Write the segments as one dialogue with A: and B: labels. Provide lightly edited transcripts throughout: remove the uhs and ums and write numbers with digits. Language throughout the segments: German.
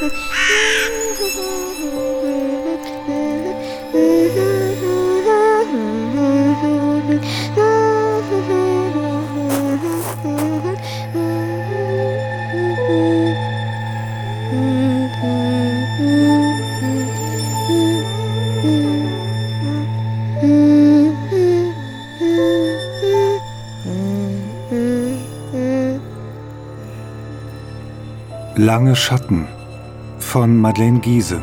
A: Lange Schatten von Madeleine Giese.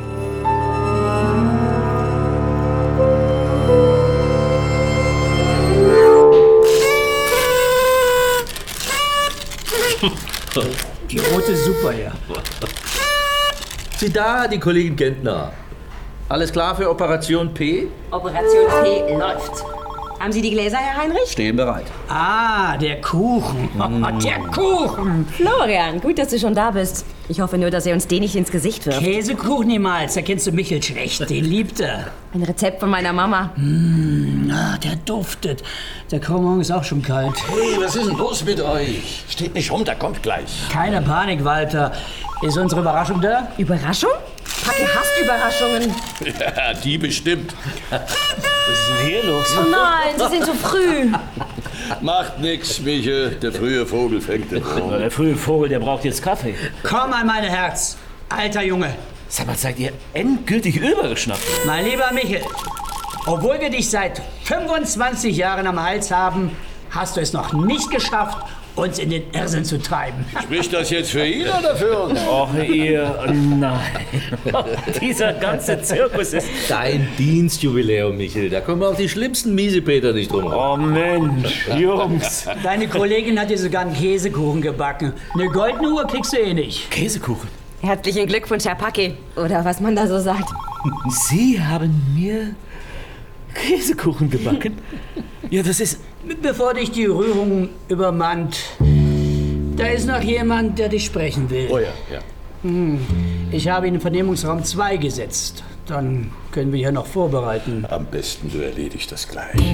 B: Die rote Super, ja.
C: Sieh da, die Kollegin Gentner. Alles klar für Operation P?
D: Operation P läuft. Haben Sie die Gläser, Herr Heinrich?
C: Stehen bereit.
B: Ah, der Kuchen. Der Kuchen.
D: Florian, gut, dass du schon da bist. Ich hoffe nur, dass er uns den nicht ins Gesicht wirft.
B: Käsekuchen niemals, da kennst du Michel schlecht. Den liebt er.
D: Ein Rezept von meiner Mama.
B: Der duftet. Der Kromong ist auch schon kalt.
C: Hey, was ist denn los mit euch? Steht nicht rum, der kommt gleich.
B: Keine Panik, Walter. Ist unsere Überraschung da?
D: Überraschung? Packe hasst Überraschungen.
C: Ja, die bestimmt.
E: Was ist denn hier los?
D: Oh nein, Sie sind zu früh.
C: Macht nix, Michel. Der frühe Vogel fängt den Traum.
E: Der frühe Vogel, der braucht jetzt Kaffee.
B: Komm an mein Herz, alter Junge.
E: Sag mal, seid ihr endgültig übergeschnappt?
B: Mein lieber Michel, obwohl wir dich seit 25 Jahren am Hals haben, hast du es noch nicht geschafft, uns in den Irrsinn zu treiben.
C: Spricht das jetzt für ihn oder für uns?
E: Och, ihr... Nein. Dieser ganze Zirkus ist...
C: Dein Dienstjubiläum, Michel. Da kommen auch die schlimmsten Miesepeter nicht drum.
E: Oh Mensch, Jungs.
B: Deine Kollegin hat dir sogar einen Käsekuchen gebacken. Eine goldene Uhr kriegst du eh nicht.
E: Käsekuchen.
D: Herzlichen Glückwunsch, Herr Packe. Oder was man da so sagt.
E: Sie haben mir Käsekuchen gebacken? Ja, das ist...
B: Bevor dich die Rührung übermannt, da ist noch jemand, der dich sprechen will.
C: Oh ja, ja.
B: Ich habe ihn in Vernehmungsraum 2 gesetzt. Dann können wir hier noch vorbereiten.
C: Am besten, du erledigst das gleich.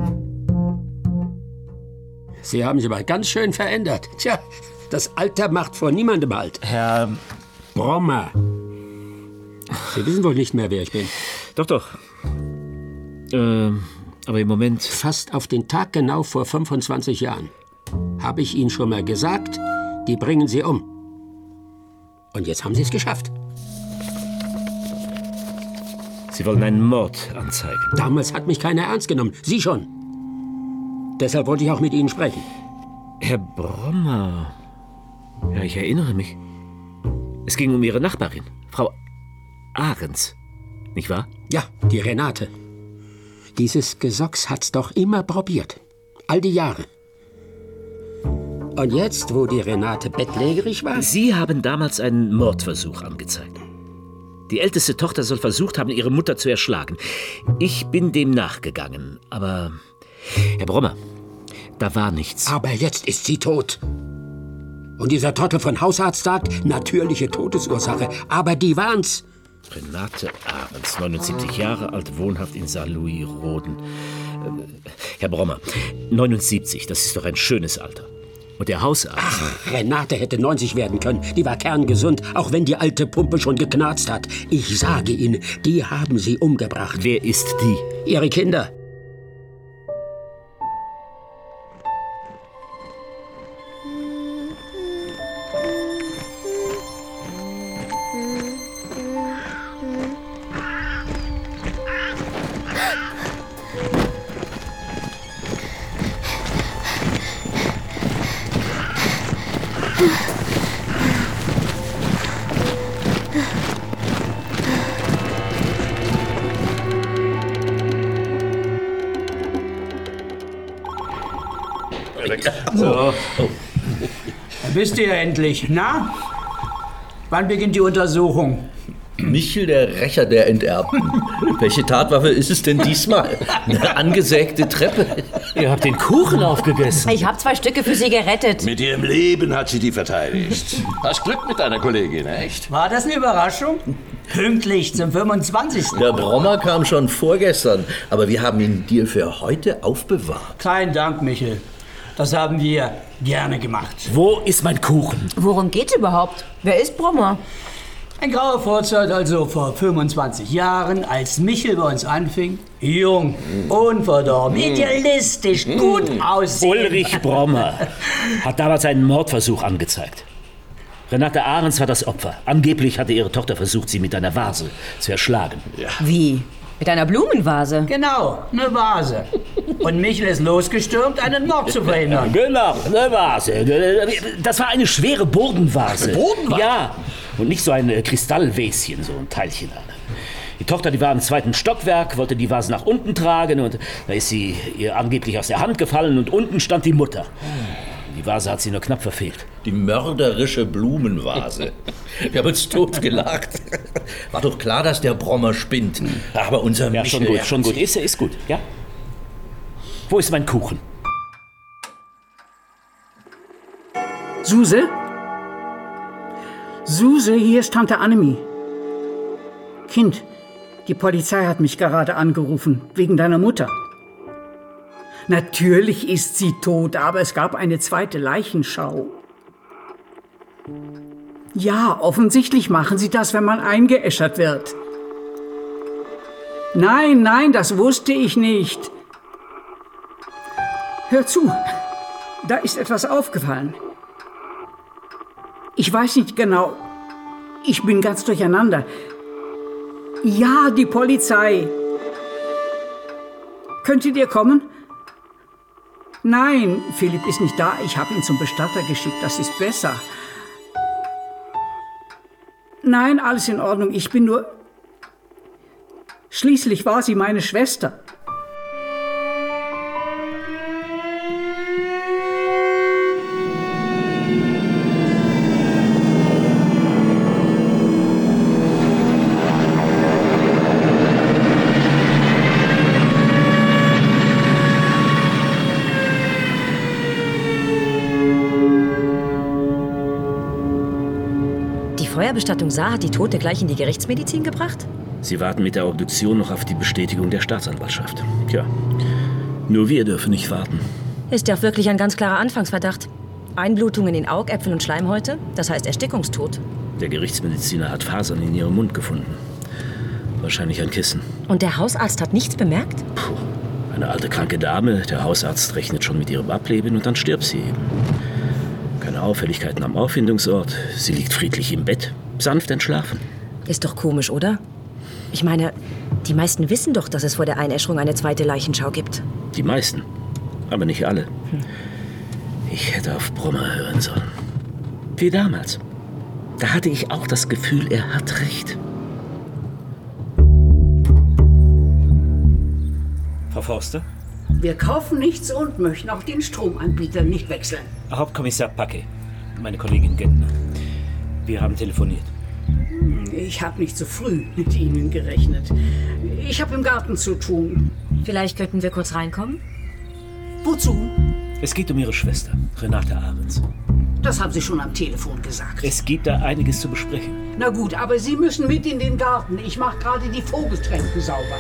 F: Sie haben sich aber ganz schön verändert. Tja, das Alter macht vor niemandem halt.
E: Herr...
F: Brommer. Sie wissen wohl nicht mehr, wer ich bin.
E: Doch. Aber im Moment...
F: Fast auf den Tag genau vor 25 Jahren habe ich Ihnen schon mal gesagt, die bringen Sie um. Und jetzt haben Sie es geschafft.
E: Sie wollen einen Mord anzeigen.
F: Damals hat mich keiner ernst genommen. Sie schon. Deshalb wollte ich auch mit Ihnen sprechen.
E: Herr Brommer... Ja, ich erinnere mich. Es ging um Ihre Nachbarin, Frau Ahrens. Nicht wahr?
F: Ja, die Renate. Dieses Gesocks hat's doch immer probiert. All die Jahre. Und jetzt, wo die Renate bettlägerig war...
E: Sie haben damals einen Mordversuch angezeigt. Die älteste Tochter soll versucht haben, ihre Mutter zu erschlagen. Ich bin dem nachgegangen, aber... Herr Brommer, da war nichts.
F: Aber jetzt ist sie tot. Und dieser Trottel von Hausarzt sagt, natürliche Todesursache. Aber die waren's.
E: Renate Ahrens, 79 Jahre alt, wohnhaft in Saarlouis-Roden. Herr Brommer, 79, das ist doch ein schönes Alter. Und der Hausarzt...
F: Ach, Renate hätte 90 werden können. Die war kerngesund, auch wenn die alte Pumpe schon geknarzt hat. Ich sage Ihnen, die haben sie umgebracht.
E: Wer ist die?
F: Ihre Kinder.
E: So.
B: Da bist du ja endlich. Na? Wann beginnt die Untersuchung?
C: Michel, der Rächer der Enterbten. Welche Tatwaffe ist es denn diesmal? Eine angesägte Treppe?
E: Ihr habt den Kuchen aufgegessen.
D: Ich habe 2 Stücke für Sie gerettet.
C: Mit ihrem Leben hat sie die verteidigt. Hast Glück mit deiner Kollegin, echt?
B: War das eine Überraschung? Pünktlich zum 25.
C: Der Brommer kam schon vorgestern, aber wir haben ihn dir für heute aufbewahrt.
B: Kein Dank, Michel. Das haben wir gerne gemacht.
E: Wo ist mein Kuchen?
D: Worum geht's überhaupt? Wer ist Brommer?
B: Ein grauer Vorzeit also vor 25 Jahren, als Michel bei uns anfing. Jung, unverdorben, idealistisch, gut aussehend.
E: Ulrich Brommer hat damals einen Mordversuch angezeigt. Renate Ahrens war das Opfer. Angeblich hatte ihre Tochter versucht, sie mit einer Vase zu erschlagen.
D: Wie? Mit einer Blumenvase?
B: Genau, eine Vase. Und Michel ist losgestürmt, einen Mord zu verhindern.
E: Genau, eine Vase. Das war eine schwere Bodenvase.
C: Bodenvase?
E: Ja, und nicht so ein Kristallväschen, so ein Teilchen. Die Tochter, die war im 2. Stockwerk, wollte die Vase nach unten tragen und da ist sie ihr angeblich aus der Hand gefallen und unten stand die Mutter. Die Vase hat sie nur knapp verfehlt.
C: Die mörderische Blumenvase. Wir haben uns totgelacht. War doch klar, dass der Brommer spinnt. Aber unser
E: Ja,
C: Michel...
E: schon gut. Ist gut, ja? Wo ist mein Kuchen?
G: Suse? Suse, hier ist Tante Annemie. Kind, die Polizei hat mich gerade angerufen, wegen deiner Mutter. Natürlich ist sie tot, aber es gab eine zweite Leichenschau. Ja, offensichtlich machen sie das, wenn man eingeäschert wird. Nein, das wusste ich nicht. Hör zu, da ist etwas aufgefallen. Ich weiß nicht genau. Ich bin ganz durcheinander. Ja, die Polizei. Könntet ihr kommen? Nein, Philipp ist nicht da. Ich habe ihn zum Bestatter geschickt. Das ist besser. Nein, alles in Ordnung. Ich bin nur... Schließlich war sie meine Schwester.
D: Die Feuerbestattung Saar hat die Tote gleich in die Gerichtsmedizin gebracht?
E: Sie warten mit der Obduktion noch auf die Bestätigung der Staatsanwaltschaft. Tja, nur wir dürfen nicht warten.
D: Ist ja auch wirklich ein ganz klarer Anfangsverdacht. Einblutungen in Augäpfel und Schleimhäute, das heißt Erstickungstod.
E: Der Gerichtsmediziner hat Fasern in ihrem Mund gefunden. Wahrscheinlich ein Kissen.
D: Und der Hausarzt hat nichts bemerkt?
E: Puh, eine alte kranke Dame, der Hausarzt rechnet schon mit ihrem Ableben und dann stirbt sie eben. Keine Auffälligkeiten am Auffindungsort. Sie liegt friedlich im Bett, sanft entschlafen.
D: Ist doch komisch, oder? Ich meine, die meisten wissen doch, dass es vor der Einäscherung eine zweite Leichenschau gibt.
E: Die meisten, aber nicht alle. Ich hätte auf Brommer hören sollen. Wie damals. Da hatte ich auch das Gefühl, er hat recht. Frau Forster?
G: Wir kaufen nichts und möchten auch den Stromanbieter nicht wechseln.
E: Hauptkommissar Packe, meine Kollegin Gentner. Wir haben telefoniert.
G: Ich habe nicht so früh mit Ihnen gerechnet. Ich habe im Garten zu tun.
D: Vielleicht könnten wir kurz reinkommen?
G: Wozu?
E: Es geht um Ihre Schwester, Renate Ahrens.
G: Das haben Sie schon am Telefon gesagt.
E: Es gibt da einiges zu besprechen.
G: Na gut, aber Sie müssen mit in den Garten. Ich mache gerade die Vogeltränke sauber.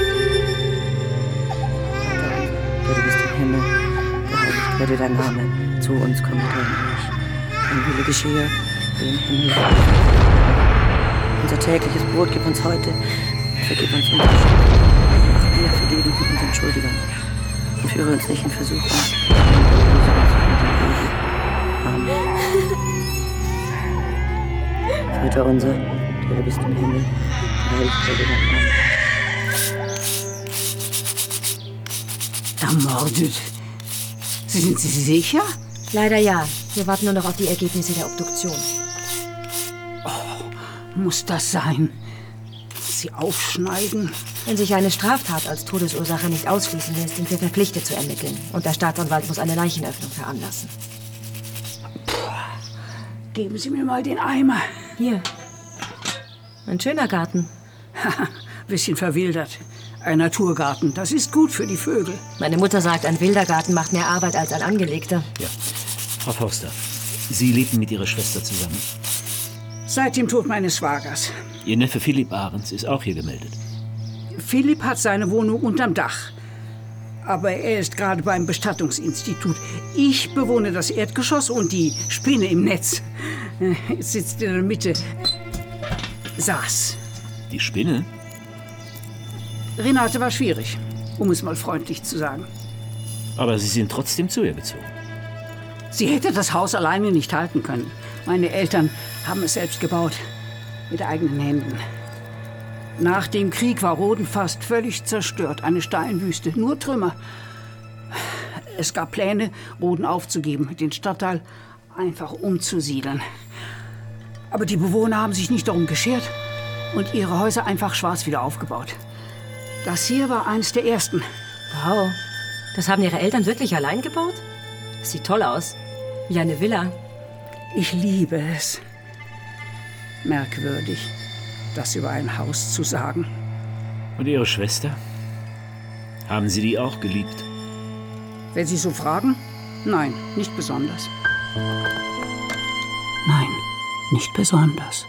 H: Der du bist im Himmel, geheiligt werde dein Name, zu uns komme dein Reich. Dein Wille geschehe, wie im Himmel. Unser tägliches Brot gib uns heute, vergib uns unsere Schuld, auch wir vergeben unseren Schuldigern. Und führe uns nicht in Versuchung, Amen. Vater unser, der du bist im Himmel, geheiligt werde dein Name.
G: Ermordet? Sind Sie sicher?
D: Leider ja. Wir warten nur noch auf die Ergebnisse der Obduktion.
G: Muss das sein? Sie aufschneiden?
D: Wenn sich eine Straftat als Todesursache nicht ausschließen lässt, sind wir verpflichtet zu ermitteln. Und der Staatsanwalt muss eine Leichenöffnung veranlassen.
G: Geben Sie mir mal den Eimer.
D: Hier. Ein schöner Garten.
G: Bisschen verwildert. Ein Naturgarten, das ist gut für die Vögel.
D: Meine Mutter sagt, ein wilder Garten macht mehr Arbeit als ein angelegter.
E: Ja. Frau Forster, Sie lebten mit Ihrer Schwester zusammen.
G: Seit dem Tod meines Schwagers.
E: Ihr Neffe Philipp Ahrens ist auch hier gemeldet.
G: Philipp hat seine Wohnung unterm Dach. Aber er ist gerade beim Bestattungsinstitut. Ich bewohne das Erdgeschoss und die Spinne im Netz sitzt in der Mitte. saß.
E: Die Spinne?
G: Renate war schwierig, um es mal freundlich zu sagen.
E: Aber Sie sind trotzdem zu ihr gezogen.
G: Sie hätte das Haus alleine nicht halten können. Meine Eltern haben es selbst gebaut, mit eigenen Händen. Nach dem Krieg war Roden fast völlig zerstört, eine Steinwüste, nur Trümmer. Es gab Pläne, Roden aufzugeben, den Stadtteil einfach umzusiedeln. Aber die Bewohner haben sich nicht darum geschert und ihre Häuser einfach schwarz wieder aufgebaut. Das hier war eines der ersten.
D: Wow, das haben Ihre Eltern wirklich allein gebaut? Das sieht toll aus. Wie eine Villa.
G: Ich liebe es. Merkwürdig, das über ein Haus zu sagen.
E: Und Ihre Schwester? Haben Sie die auch geliebt?
G: Wenn Sie so fragen? Nein, nicht besonders. Nein, nicht besonders.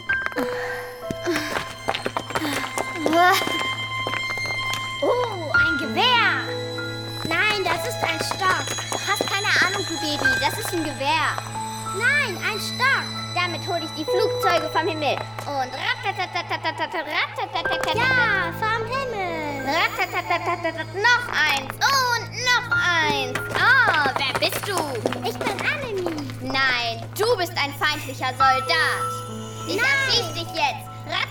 I: Oh, ein Gewehr. Nein, das ist ein Stock. Du hast keine Ahnung, du Baby. Das ist ein Gewehr. Nein, ein Stock. Damit hole ich die Flugzeuge vom Himmel. Und ja, vom Himmel. Noch eins und noch eins. Oh, wer bist du? Ich bin Annemie. Nein, du bist ein feindlicher Soldat. Ich erschieß dich jetzt.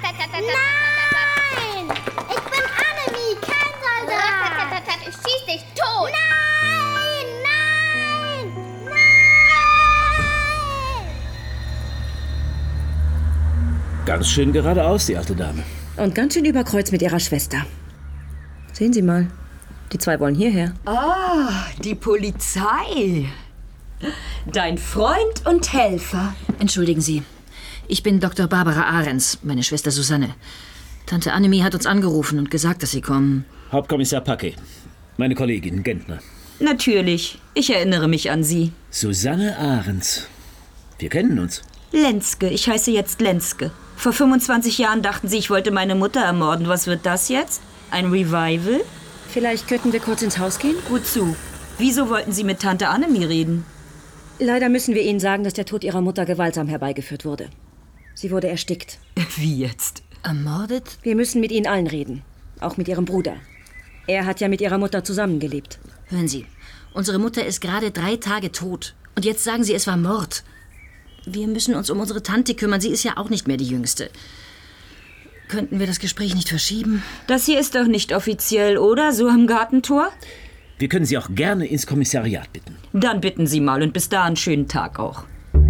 I: Nein, ich bin Annemie, kein Soldat. Ich schieß dich tot. Nein, nein, nein.
E: Ganz schön geradeaus, die alte Dame.
D: Und ganz schön überkreuzt mit ihrer Schwester. Sehen Sie mal, die zwei wollen hierher.
J: Ah, die Polizei. Dein Freund und Helfer.
K: Entschuldigen Sie, ich bin Dr. Barbara Ahrens, meine Schwester Susanne. Tante Annemie hat uns angerufen und gesagt, dass Sie kommen.
E: Hauptkommissar Packe, meine Kollegin Gentner.
J: Natürlich, ich erinnere mich an Sie.
E: Susanne Ahrens. Wir kennen uns.
J: Lenske, ich heiße jetzt Lenske. Vor 25 Jahren dachten Sie, ich wollte meine Mutter ermorden. Was wird das jetzt? Ein Revival?
D: Vielleicht könnten wir kurz ins Haus gehen?
J: Wozu? Wieso wollten Sie mit Tante Annemie reden?
D: Leider müssen wir Ihnen sagen, dass der Tod Ihrer Mutter gewaltsam herbeigeführt wurde. Sie wurde erstickt.
J: Wie jetzt?
K: Ermordet?
D: Wir müssen mit Ihnen allen reden. Auch mit Ihrem Bruder. Er hat ja mit Ihrer Mutter zusammengelebt.
K: Hören Sie, unsere Mutter ist gerade 3 Tage tot. Und jetzt sagen Sie, es war Mord. Wir müssen uns um unsere Tante kümmern. Sie ist ja auch nicht mehr die Jüngste. Könnten wir das Gespräch nicht verschieben?
J: Das hier ist doch nicht offiziell, oder? So am Gartentor?
E: Wir können Sie auch gerne ins Kommissariat bitten.
J: Dann bitten Sie mal und bis da einen schönen Tag auch.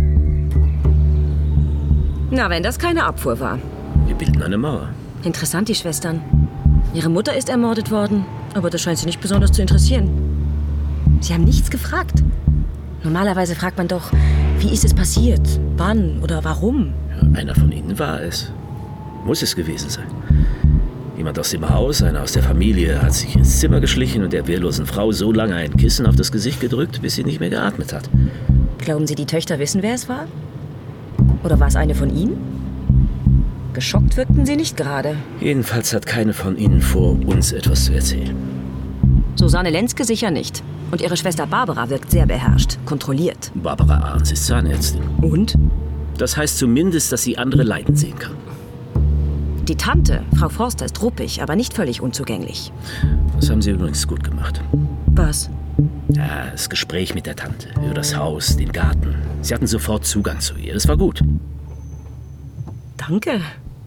D: Na, wenn das keine Abfuhr war.
E: Wir bilden eine Mauer.
D: Interessant, die Schwestern. Ihre Mutter ist ermordet worden, aber das scheint Sie nicht besonders zu interessieren. Sie haben nichts gefragt. Normalerweise fragt man doch, wie ist es passiert? Wann oder warum?
E: Ja, einer von Ihnen war es. Muss es gewesen sein. Jemand aus dem Haus, einer aus der Familie, hat sich ins Zimmer geschlichen und der wehrlosen Frau so lange ein Kissen auf das Gesicht gedrückt, bis sie nicht mehr geatmet hat.
D: Glauben Sie, die Töchter wissen, wer es war? Oder war es eine von Ihnen? Geschockt wirkten Sie nicht gerade.
E: Jedenfalls hat keine von Ihnen vor, uns etwas zu erzählen.
D: Susanne Lenske sicher nicht. Und ihre Schwester Barbara wirkt sehr beherrscht, kontrolliert.
E: Barbara Ahrens ist Zahnärztin.
D: Und?
E: Das heißt zumindest, dass sie andere leiden sehen kann.
D: Die Tante, Frau Forster, ist ruppig, aber nicht völlig unzugänglich.
E: Das haben Sie übrigens gut gemacht.
D: Was?
E: Ja, das Gespräch mit der Tante über das Haus, den Garten. Sie hatten sofort Zugang zu ihr. Das war gut.
D: Danke.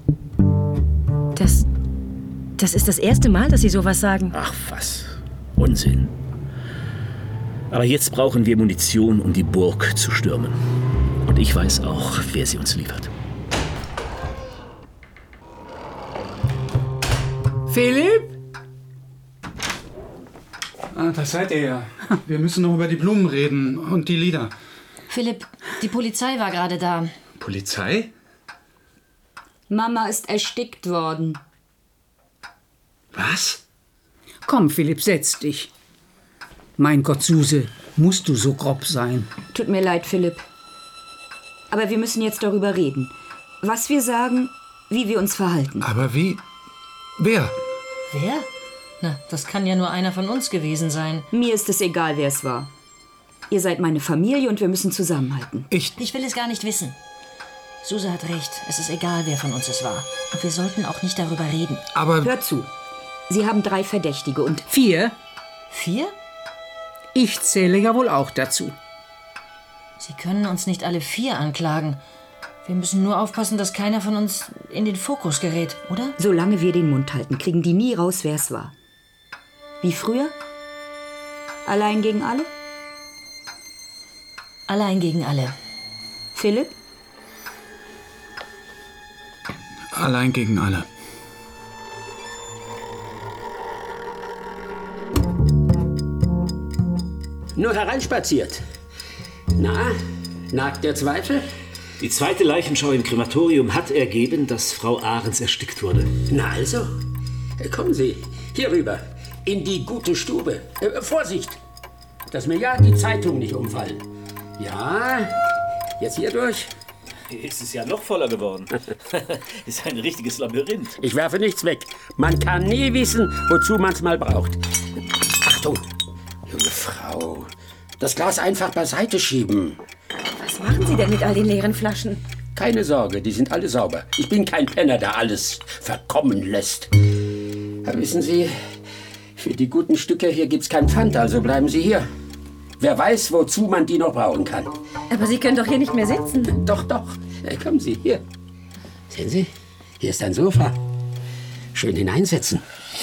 D: Das ist das erste Mal, dass Sie sowas sagen.
E: Ach was. Unsinn. Aber jetzt brauchen wir Munition, um die Burg zu stürmen. Und ich weiß auch, wer sie uns liefert.
L: Philipp? Ah, das seid ihr ja. Wir müssen noch über die Blumen reden und die Lieder.
K: Philipp, die Polizei war gerade da.
L: Polizei?
J: Mama ist erstickt worden.
L: Was?
G: Komm, Philipp, setz dich. Mein Gott, Suse, musst du so grob sein?
J: Tut mir leid, Philipp. Aber wir müssen jetzt darüber reden. Was wir sagen, wie wir uns verhalten.
L: Aber wie? Wer?
K: Wer? Na, das kann ja nur einer von uns gewesen sein.
J: Mir ist es egal, wer es war. Ihr seid meine Familie und wir müssen zusammenhalten.
K: Ich will es gar nicht wissen. Suse hat recht. Es ist egal, wer von uns es war. Und wir sollten auch nicht darüber reden.
L: Aber...
M: Hört zu. Sie haben 3 Verdächtige und...
J: 4?
K: 4?
F: Ich zähle ja wohl auch dazu.
K: Sie können uns nicht alle 4 anklagen. Wir müssen nur aufpassen, dass keiner von uns in den Fokus gerät, oder?
M: Solange wir den Mund halten, kriegen die nie raus, wer es war. Wie früher? Allein gegen alle?
K: Allein gegen alle.
M: Philipp?
L: Allein gegen alle.
F: Nur hereinspaziert. Na, nagt der Zweifel?
E: Die zweite Leichenschau im Krematorium hat ergeben, dass Frau Ahrens erstickt wurde.
F: Na also, kommen Sie hier rüber, in die gute Stube. Vorsicht, dass mir ja die Zeitung nicht umfallen. Ja, jetzt hier durch.
E: Ist es ja noch voller geworden. Ist ein richtiges Labyrinth.
F: Ich werfe nichts weg. Man kann nie wissen, wozu man es mal braucht. Achtung, junge Frau, das Glas einfach beiseite schieben.
D: Was machen Sie denn mit all den leeren Flaschen?
F: Keine Sorge, die sind alle sauber. Ich bin kein Penner, der alles verkommen lässt. Aber wissen Sie, für die guten Stücke hier gibt's kein Pfand, also bleiben Sie hier. Wer weiß, wozu man die noch brauchen kann.
D: Aber Sie können doch hier nicht mehr sitzen.
F: Doch, doch. Kommen Sie, hier. Sehen Sie, hier ist ein Sofa. Schön hineinsetzen.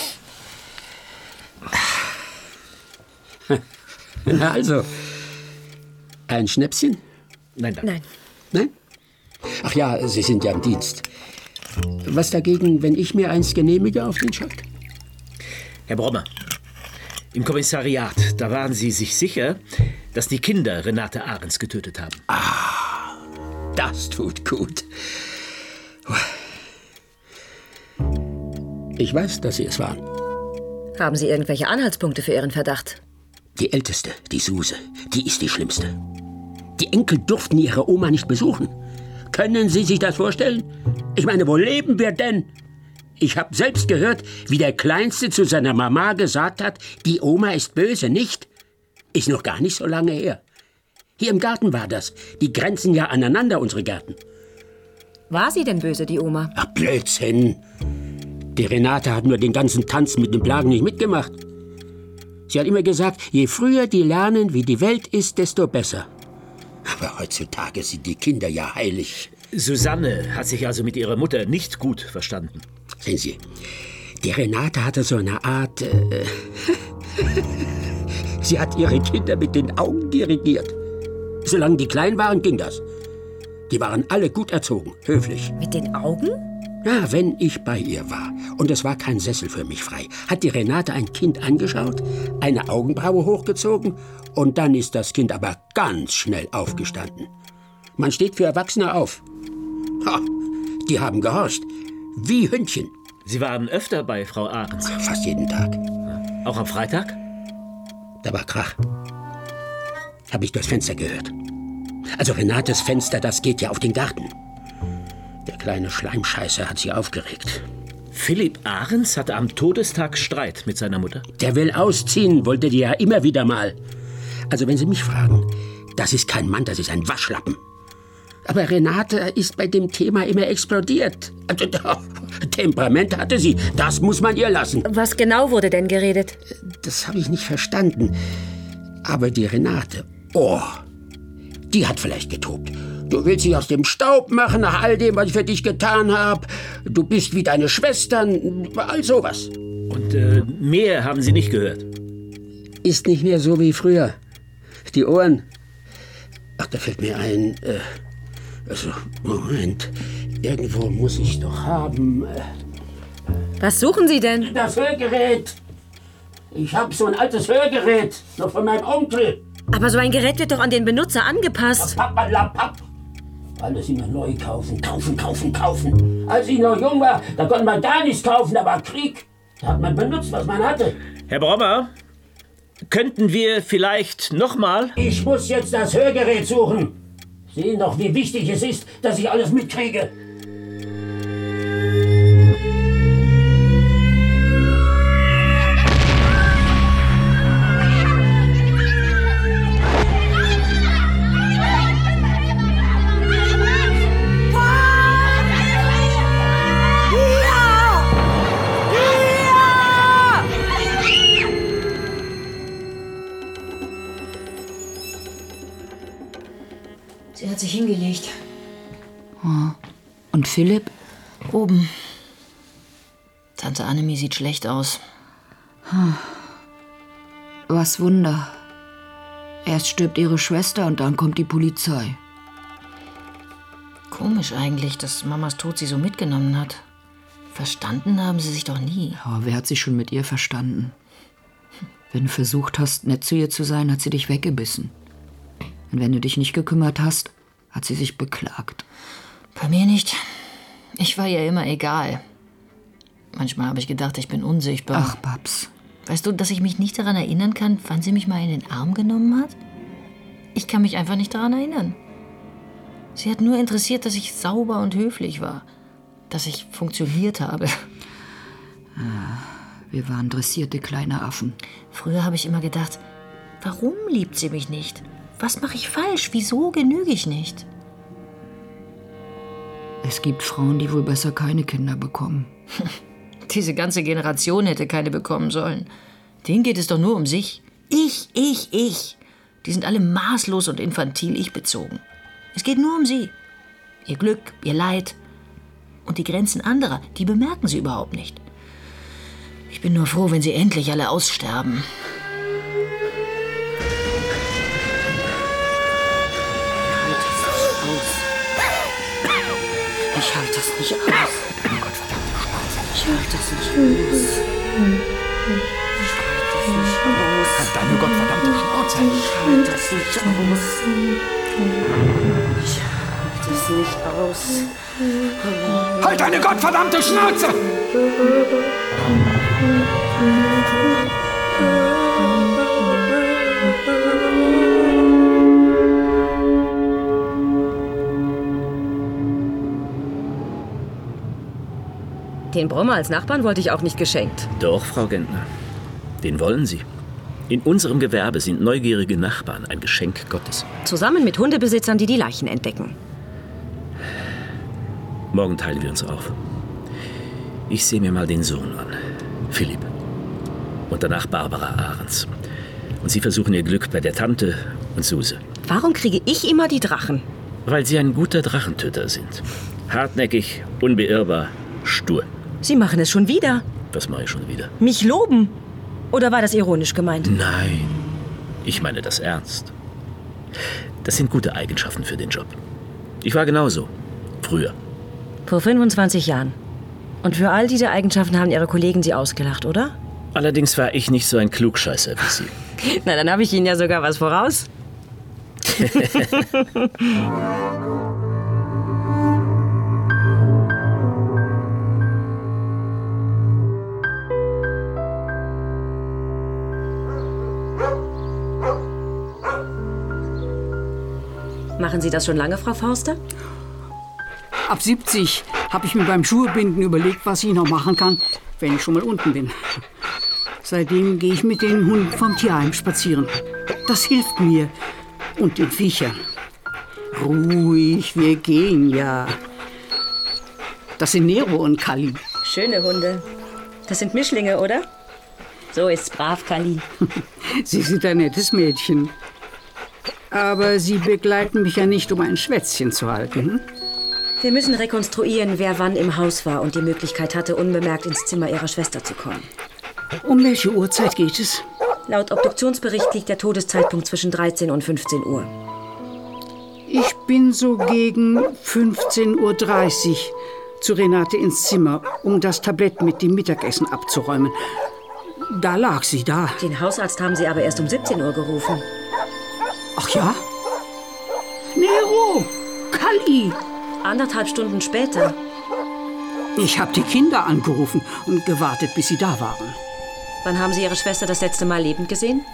F: Na also, ein Schnäpschen?
E: Nein, danke.
D: Nein.
F: Nein? Ach ja, Sie sind ja im Dienst. Was dagegen, wenn ich mir eins genehmige auf den Schock?
E: Herr Brommer, im Kommissariat, da waren Sie sich sicher, dass die Kinder Renate Ahrens getötet haben.
F: Ah, das tut gut. Ich weiß, dass Sie es waren.
D: Haben Sie irgendwelche Anhaltspunkte für Ihren Verdacht?
F: Die Älteste, die Suse, die ist die Schlimmste. Die Enkel durften ihre Oma nicht besuchen. Können Sie sich das vorstellen? Ich meine, wo leben wir denn? Ich habe selbst gehört, wie der Kleinste zu seiner Mama gesagt hat, die Oma ist böse, nicht? Ist noch gar nicht so lange her. Hier im Garten war das. Die grenzen ja aneinander, unsere Gärten.
D: War sie denn böse, die Oma?
F: Ach, Blödsinn. Die Renate hat nur den ganzen Tanz mit den Plagen nicht mitgemacht. Sie hat immer gesagt, je früher die lernen, wie die Welt ist, desto besser. Aber heutzutage sind die Kinder ja heilig.
E: Susanne hat sich also mit ihrer Mutter nicht gut verstanden.
F: Sehen Sie, die Renate hatte so eine Art... Sie hat ihre Kinder mit den Augen dirigiert. Solange die klein waren, ging das. Die waren alle gut erzogen, höflich.
D: Mit den Augen?
F: Ja, wenn ich bei ihr war und es war kein Sessel für mich frei, hat die Renate ein Kind angeschaut, eine Augenbraue hochgezogen und dann ist das Kind aber ganz schnell aufgestanden. Man steht für Erwachsene auf. Ha, die haben gehorcht, wie Hündchen.
E: Sie waren öfter bei Frau Ahrens?
F: Fast jeden Tag.
E: Auch am Freitag?
F: Da war Krach. Habe ich durchs Fenster gehört. Also Renates Fenster, das geht ja auf den Garten. Der kleine Schleimscheißer hat sie aufgeregt.
E: Philipp Ahrens hatte am Todestag Streit mit seiner Mutter?
F: Der will ausziehen, wollte die ja immer wieder mal. Also wenn Sie mich fragen, das ist kein Mann, das ist ein Waschlappen. Aber Renate ist bei dem Thema immer explodiert. Also, Temperament hatte sie, das muss man ihr lassen.
D: Was genau wurde denn geredet?
F: Das habe ich nicht verstanden. Aber die Renate, die hat vielleicht getobt. Du willst sie aus dem Staub machen nach all dem, was ich für dich getan habe. Du bist wie deine Schwestern, all sowas.
E: Und mehr haben Sie nicht gehört?
F: Ist nicht mehr so wie früher. Die Ohren... Ach, da fällt mir ein... Moment. Irgendwo muss ich doch haben...
D: Was suchen Sie denn?
F: Das Hörgerät. Ich habe so ein altes Hörgerät, noch von meinem Onkel.
D: Aber so ein Gerät wird doch an den Benutzer angepasst.
F: Papp. Alles immer neu kaufen. Als ich noch jung war, da konnte man gar nichts kaufen, da war Krieg. Da hat man benutzt, was man hatte.
E: Herr Brommer, könnten wir vielleicht nochmal?
F: Ich muss jetzt das Hörgerät suchen. Sehen doch, wie wichtig es ist, dass ich alles mitkriege.
G: Wow!
D: sich hingelegt.
M: Und Philipp?
K: Oben. Tante Annemie sieht schlecht aus.
M: Was Wunder. Erst stirbt ihre Schwester und dann kommt die Polizei.
K: Komisch eigentlich, dass Mamas Tod sie so mitgenommen hat. Verstanden haben sie sich doch nie.
M: Aber wer hat sich schon mit ihr verstanden? Wenn du versucht hast, nett zu ihr zu sein, hat sie dich weggebissen. Und wenn du dich nicht gekümmert hast, hat sie sich beklagt.
K: Bei mir nicht. Ich war ihr immer egal. Manchmal habe ich gedacht, ich bin unsichtbar.
M: Ach, Babs.
K: Weißt du, dass ich mich nicht daran erinnern kann, wann sie mich mal in den Arm genommen hat? Ich kann mich einfach nicht daran erinnern. Sie hat nur interessiert, dass ich sauber und höflich war. Dass ich funktioniert habe.
M: Wir waren dressierte kleine Affen.
K: Früher habe ich immer gedacht, warum liebt sie mich nicht? Was mache ich falsch? Wieso genüge ich nicht?
M: Es gibt Frauen, die wohl besser keine Kinder bekommen.
K: Diese ganze Generation hätte keine bekommen sollen. Denen geht es doch nur um sich. Ich. Die sind alle maßlos und infantil ich-bezogen. Es geht nur um sie. Ihr Glück, ihr Leid. Und die Grenzen anderer, die bemerken sie überhaupt nicht. Ich bin nur froh, wenn sie endlich alle aussterben.
M: Ich halte das nicht aus. Ich halte das nicht aus.
N: Halt deine gottverdammte Schnauze.
M: Ich halte das nicht aus. Ich halte das nicht aus.
N: Halt deine gottverdammte Schnauze!
D: Den Brommer als Nachbarn wollte ich auch nicht geschenkt.
E: Doch, Frau Gentner. Den wollen Sie. In unserem Gewerbe sind neugierige Nachbarn ein Geschenk Gottes.
D: Zusammen mit Hundebesitzern, die die Leichen entdecken.
E: Morgen teilen wir uns auf. Ich sehe mir mal den Sohn an, Philipp. Und danach Barbara Ahrens. Und Sie versuchen Ihr Glück bei der Tante und Suse.
D: Warum kriege ich immer die Drachen?
E: Weil Sie ein guter Drachentöter sind. Hartnäckig, unbeirrbar, stur.
D: Sie machen es schon wieder.
E: Was mache ich schon wieder?
D: Mich loben. Oder war das ironisch gemeint?
E: Nein, ich meine das ernst. Das sind gute Eigenschaften für den Job. Ich war genauso. Früher.
D: Vor 25 Jahren. Und für all diese Eigenschaften haben Ihre Kollegen Sie ausgelacht, oder?
E: Allerdings war ich nicht so ein Klugscheißer wie Sie.
D: Na, dann habe ich Ihnen ja sogar was voraus. Machen Sie das schon lange, Frau Forster?
G: Ab 70 habe ich mir beim Schuhebinden überlegt, was ich noch machen kann, wenn ich schon mal unten bin. Seitdem gehe ich mit den Hunden vom Tierheim spazieren. Das hilft mir und den Viechern. Ruhig, wir gehen ja. Das sind Nero und Kali.
D: Schöne Hunde. Das sind Mischlinge, oder? So ist's brav, Kali.
G: Sie sind ein nettes Mädchen. Aber Sie begleiten mich ja nicht, um ein Schwätzchen zu halten. Hm?
D: Wir müssen rekonstruieren, wer wann im Haus war und die Möglichkeit hatte, unbemerkt ins Zimmer Ihrer Schwester zu kommen.
G: Um welche Uhrzeit geht es?
D: Laut Obduktionsbericht liegt der Todeszeitpunkt zwischen 13 und 15 Uhr.
G: Ich bin so gegen 15:30 Uhr zu Renate ins Zimmer, um das Tablett mit dem Mittagessen abzuräumen. Da lag sie da.
D: Den Hausarzt haben Sie aber erst um 17 Uhr gerufen.
G: Ach ja? Nero! Kali!
D: 1,5 Stunden später.
G: Ich habe die Kinder angerufen und gewartet, bis sie da waren.
D: Wann haben Sie Ihre Schwester das letzte Mal lebend gesehen?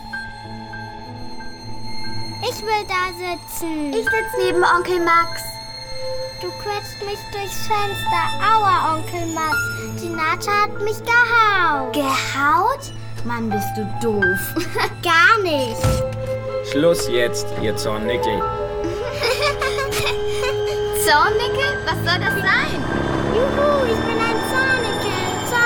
I: Ich will da sitzen. Ich sitze neben Onkel Max. Du quetscht mich durchs Fenster. Aua, Onkel Max. Die Natscha hat mich gehaut. Gehaut? Mann, bist du doof. Gar nicht.
O: Schluss jetzt, ihr Zornnickel.
I: Zornnickel? Was soll das sein? Juhu, ich bin ein Zornnickel.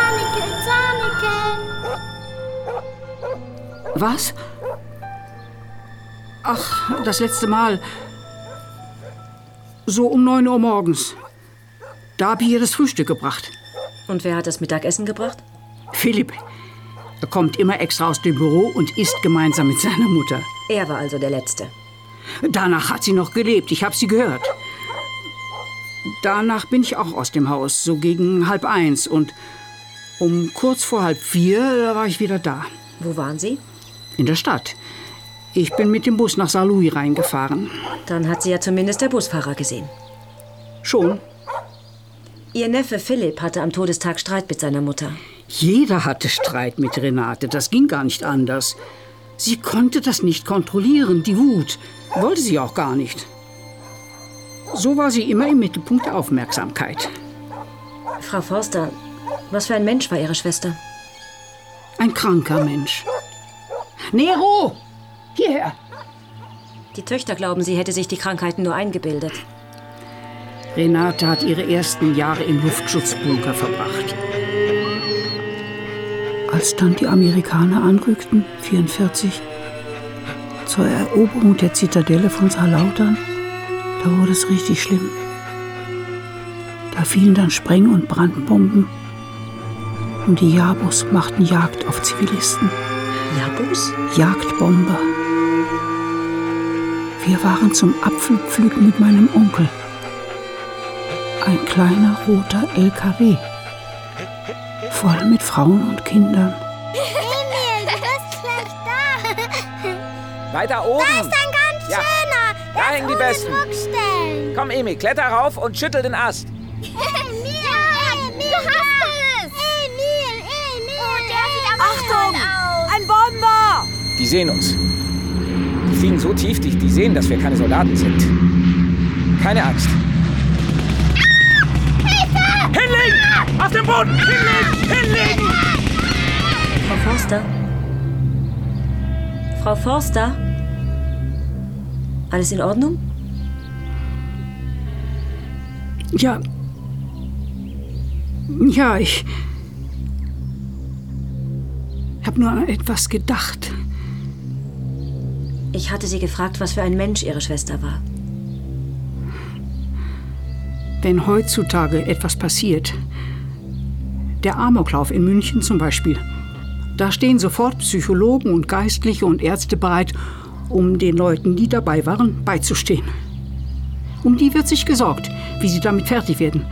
I: Zornnickel.
G: Was? Ach, das letzte Mal. So um 9 Uhr morgens. Da habe ich ihr das Frühstück gebracht.
D: Und wer hat das Mittagessen gebracht?
G: Philipp. Er kommt immer extra aus dem Büro und isst gemeinsam mit seiner Mutter.
D: Er war also der Letzte.
G: Danach hat sie noch gelebt. Ich habe sie gehört. Danach bin ich auch aus dem Haus, so gegen 12:30. Und um kurz vor 3:30, da war ich wieder da.
D: Wo waren Sie?
G: In der Stadt. Ich bin mit dem Bus nach Saarlouis reingefahren.
D: Dann hat sie ja zumindest der Busfahrer gesehen.
G: Schon.
D: Ihr Neffe Philipp hatte am Todestag Streit mit seiner Mutter.
G: Jeder hatte Streit mit Renate. Das ging gar nicht anders. Sie konnte das nicht kontrollieren, die Wut. Wollte sie auch gar nicht. So war sie immer im Mittelpunkt der Aufmerksamkeit.
D: Frau Forster, was für ein Mensch war Ihre Schwester?
G: Ein kranker Mensch. Nero! Hierher!
D: Die Töchter glauben, sie hätte sich die Krankheiten nur eingebildet.
G: Renate hat ihre ersten Jahre im Luftschutzbunker verbracht. Als dann die Amerikaner anrückten, 1944, zur Eroberung der Zitadelle von Saarlautern, da wurde es richtig schlimm. Da fielen dann Spreng- und Brandbomben und die Jabos machten Jagd auf Zivilisten.
D: Jabos?
G: Jagdbomber. Wir waren zum Apfelpflücken mit meinem Onkel. Ein kleiner roter LKW. Voll mit Frauen und Kindern.
I: Emil, du bist schlecht da.
O: Weiter oben.
I: Da ist ein ganz schöner.
O: Da hängen die besten.
I: Druckstellen.
O: Komm, Emil, kletter rauf und schüttel den Ast.
I: Emil, du hast es. Emil. Oh, der sieht aber
J: Achtung!
I: schön aus.
J: Ein Bomber!
O: Die sehen uns. Die fliegen so tief, die sehen, dass wir keine Soldaten sind. Keine Angst.
N: Hinlegen! Auf den Boden! Hinlegen! Hinlegen!
D: Frau Forster? Frau Forster? Alles in Ordnung?
G: Ja. Ja, ich habe nur an etwas gedacht.
D: Ich hatte Sie gefragt, was für ein Mensch Ihre Schwester war.
G: Wenn heutzutage etwas passiert, der Amoklauf in München zum Beispiel, da stehen sofort Psychologen und Geistliche und Ärzte bereit, um den Leuten, die dabei waren, beizustehen. Um die wird sich gesorgt, wie sie damit fertig werden.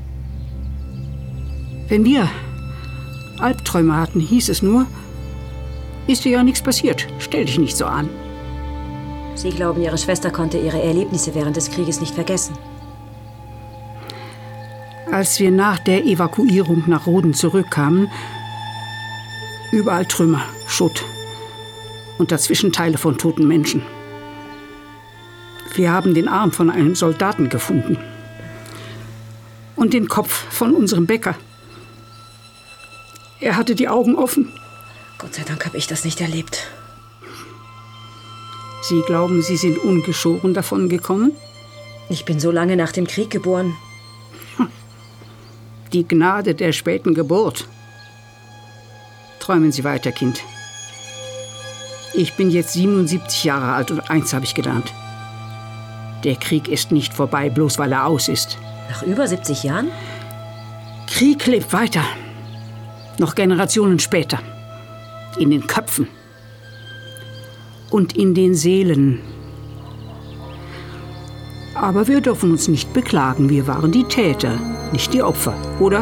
G: Wenn wir Albträume hatten, hieß es nur, ist dir ja nichts passiert, stell dich nicht so an.
D: Sie glauben, Ihre Schwester konnte ihre Erlebnisse während des Krieges nicht vergessen.
G: Als wir nach der Evakuierung nach Roden zurückkamen, überall Trümmer, Schutt und dazwischen Teile von toten Menschen. Wir haben den Arm von einem Soldaten gefunden und den Kopf von unserem Bäcker. Er hatte die Augen offen.
D: Gott sei Dank habe ich das nicht erlebt.
G: Sie glauben, Sie sind ungeschoren davon gekommen?
D: Ich bin so lange nach dem Krieg geboren.
G: Die Gnade der späten Geburt. Träumen Sie weiter, Kind. Ich bin jetzt 77 Jahre alt und eins habe ich gelernt. Der Krieg ist nicht vorbei, bloß weil er aus ist.
D: Nach über 70 Jahren?
G: Krieg lebt weiter. Noch Generationen später. In den Köpfen. Und in den Seelen. Aber wir dürfen uns nicht beklagen. Wir waren die Täter, nicht die Opfer, oder?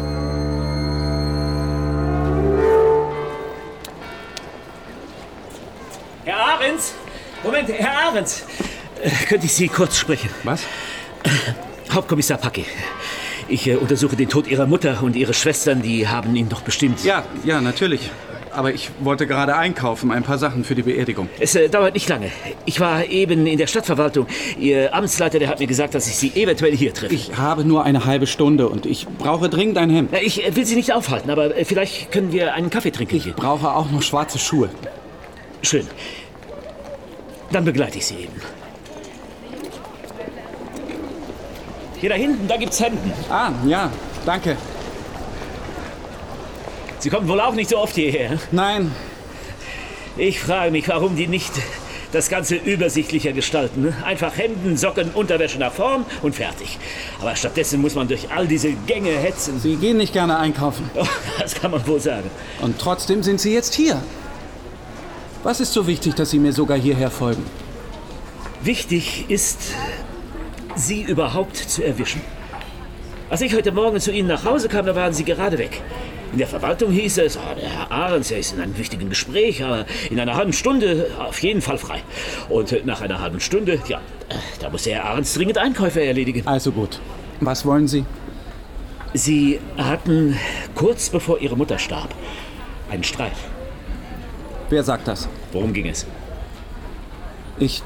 E: Herr Ahrens! Moment, Herr Ahrens! Könnte ich Sie kurz sprechen?
L: Was?
E: Hauptkommissar Packe. Ich untersuche den Tod Ihrer Mutter und Ihre Schwestern, die haben ihn doch bestimmt.
L: Ja, natürlich. Aber ich wollte gerade einkaufen, ein paar Sachen für die Beerdigung.
E: Es dauert nicht lange. Ich war eben in der Stadtverwaltung. Ihr Amtsleiter, der hat mir gesagt, dass ich Sie eventuell hier treffe.
L: Ich habe nur eine halbe Stunde und ich brauche dringend ein Hemd.
E: Ich will Sie nicht aufhalten, aber vielleicht können wir einen Kaffee trinken.
L: Ich brauche auch noch schwarze Schuhe.
E: Schön. Dann begleite ich Sie eben. Hier da hinten, da gibt's Hemden.
L: Ah, ja, danke.
E: Sie kommen wohl auch nicht so oft hierher?
L: Nein.
E: Ich frage mich, warum die nicht das Ganze übersichtlicher gestalten. Ne? Einfach Hemden, Socken, Unterwäsche nach vorn und fertig. Aber stattdessen muss man durch all diese Gänge hetzen.
L: Sie gehen nicht gerne einkaufen.
E: Oh, das kann man wohl sagen.
L: Und trotzdem sind Sie jetzt hier. Was ist so wichtig, dass Sie mir sogar hierher folgen?
E: Wichtig ist, Sie überhaupt zu erwischen. Als ich heute Morgen zu Ihnen nach Hause kam, da waren Sie gerade weg. In der Verwaltung hieß es, der Herr Ahrens, der ist in einem wichtigen Gespräch, aber in einer halben Stunde auf jeden Fall frei. Und nach einer halben Stunde, ja, da muss der Herr Ahrens dringend Einkäufe erledigen.
L: Also gut. Was wollen Sie?
E: Sie hatten kurz bevor Ihre Mutter starb einen Streit.
L: Wer sagt das?
E: Worum ging es?
L: Ich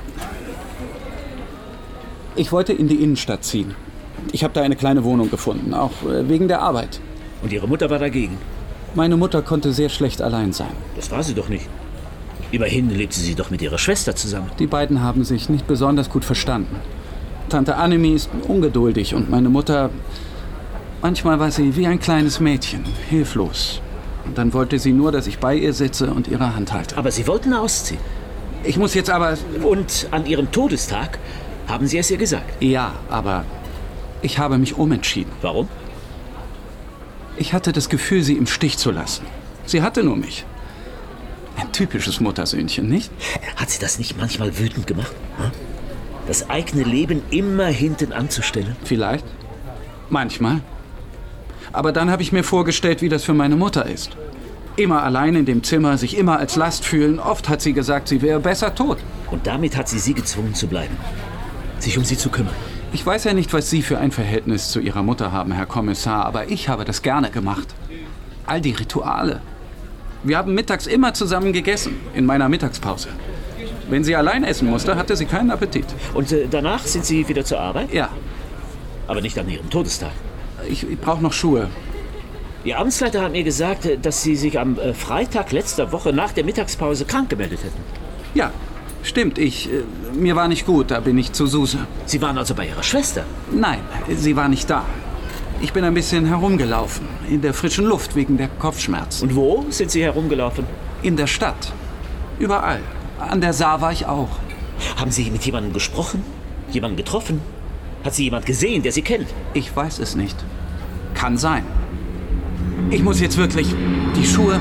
L: wollte in die Innenstadt ziehen. Ich habe da eine kleine Wohnung gefunden, auch wegen der Arbeit.
E: Und Ihre Mutter war dagegen?
L: Meine Mutter konnte sehr schlecht allein sein.
E: Das war sie doch nicht. Immerhin lebte sie doch mit ihrer Schwester zusammen.
L: Die beiden haben sich nicht besonders gut verstanden. Tante Annemie ist ungeduldig und meine Mutter... Manchmal war sie wie ein kleines Mädchen, hilflos. Und dann wollte sie nur, dass ich bei ihr sitze und ihre Hand halte.
E: Aber Sie wollten ausziehen.
L: Ich muss jetzt aber...
E: Und an Ihrem Todestag haben Sie es ihr gesagt?
L: Ja, aber ich habe mich umentschieden.
E: Warum?
L: Ich hatte das Gefühl, sie im Stich zu lassen. Sie hatte nur mich. Ein typisches Muttersöhnchen, nicht?
E: Hat sie das nicht manchmal wütend gemacht? Hm? Das eigene Leben immer hinten anzustellen?
L: Vielleicht. Manchmal. Aber dann habe ich mir vorgestellt, wie das für meine Mutter ist. Immer allein in dem Zimmer, sich immer als Last fühlen. Oft hat sie gesagt, sie wäre besser tot.
E: Und damit hat sie gezwungen zu bleiben. Sich um sie zu kümmern.
L: Ich weiß ja nicht, was Sie für ein Verhältnis zu Ihrer Mutter haben, Herr Kommissar, aber ich habe das gerne gemacht. All die Rituale. Wir haben mittags immer zusammen gegessen, in meiner Mittagspause. Wenn sie allein essen musste, hatte sie keinen Appetit.
E: Und danach sind Sie wieder zur Arbeit?
L: Ja.
E: Aber nicht an Ihrem Todestag.
L: Ich brauche noch Schuhe.
E: Ihr Amtsleiter hat mir gesagt, dass Sie sich am Freitag letzter Woche nach der Mittagspause krank gemeldet hätten.
L: Ja. Stimmt, mir war nicht gut, da bin ich zu Suse.
E: Sie waren also bei Ihrer Schwester?
L: Nein, sie war nicht da. Ich bin ein bisschen herumgelaufen, in der frischen Luft wegen der Kopfschmerzen.
E: Und wo sind Sie herumgelaufen?
L: In der Stadt. Überall. An der Saar war ich auch.
E: Haben Sie mit jemandem gesprochen? Jemanden getroffen? Hat Sie jemand gesehen, der Sie kennt?
L: Ich weiß es nicht. Kann sein. Ich muss jetzt wirklich die Schuhe...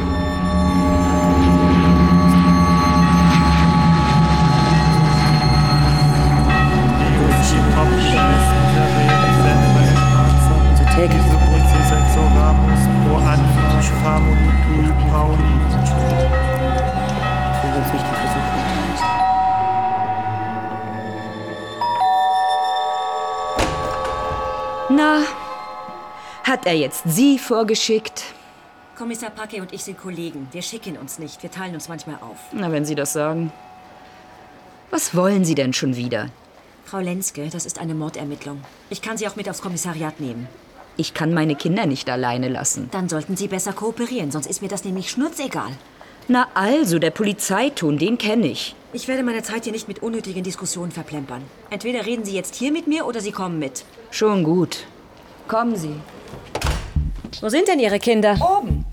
D: Na, hat er jetzt Sie vorgeschickt?
K: Kommissar Packe und ich sind Kollegen. Wir schicken uns nicht. Wir teilen uns manchmal auf.
D: Na, wenn Sie das sagen. Was wollen Sie denn schon wieder?
K: Frau Lenske, das ist eine Mordermittlung. Ich kann Sie auch mit aufs Kommissariat nehmen.
D: Ich kann meine Kinder nicht alleine lassen.
K: Dann sollten Sie besser kooperieren, sonst ist mir das nämlich schnurzegal.
D: Na also, der Polizeiton, den kenne ich.
K: Ich werde meine Zeit hier nicht mit unnötigen Diskussionen verplempern. Entweder reden Sie jetzt hier mit mir oder Sie kommen mit.
D: Schon gut. Kommen Sie.
K: Wo sind denn Ihre Kinder?
D: Oben.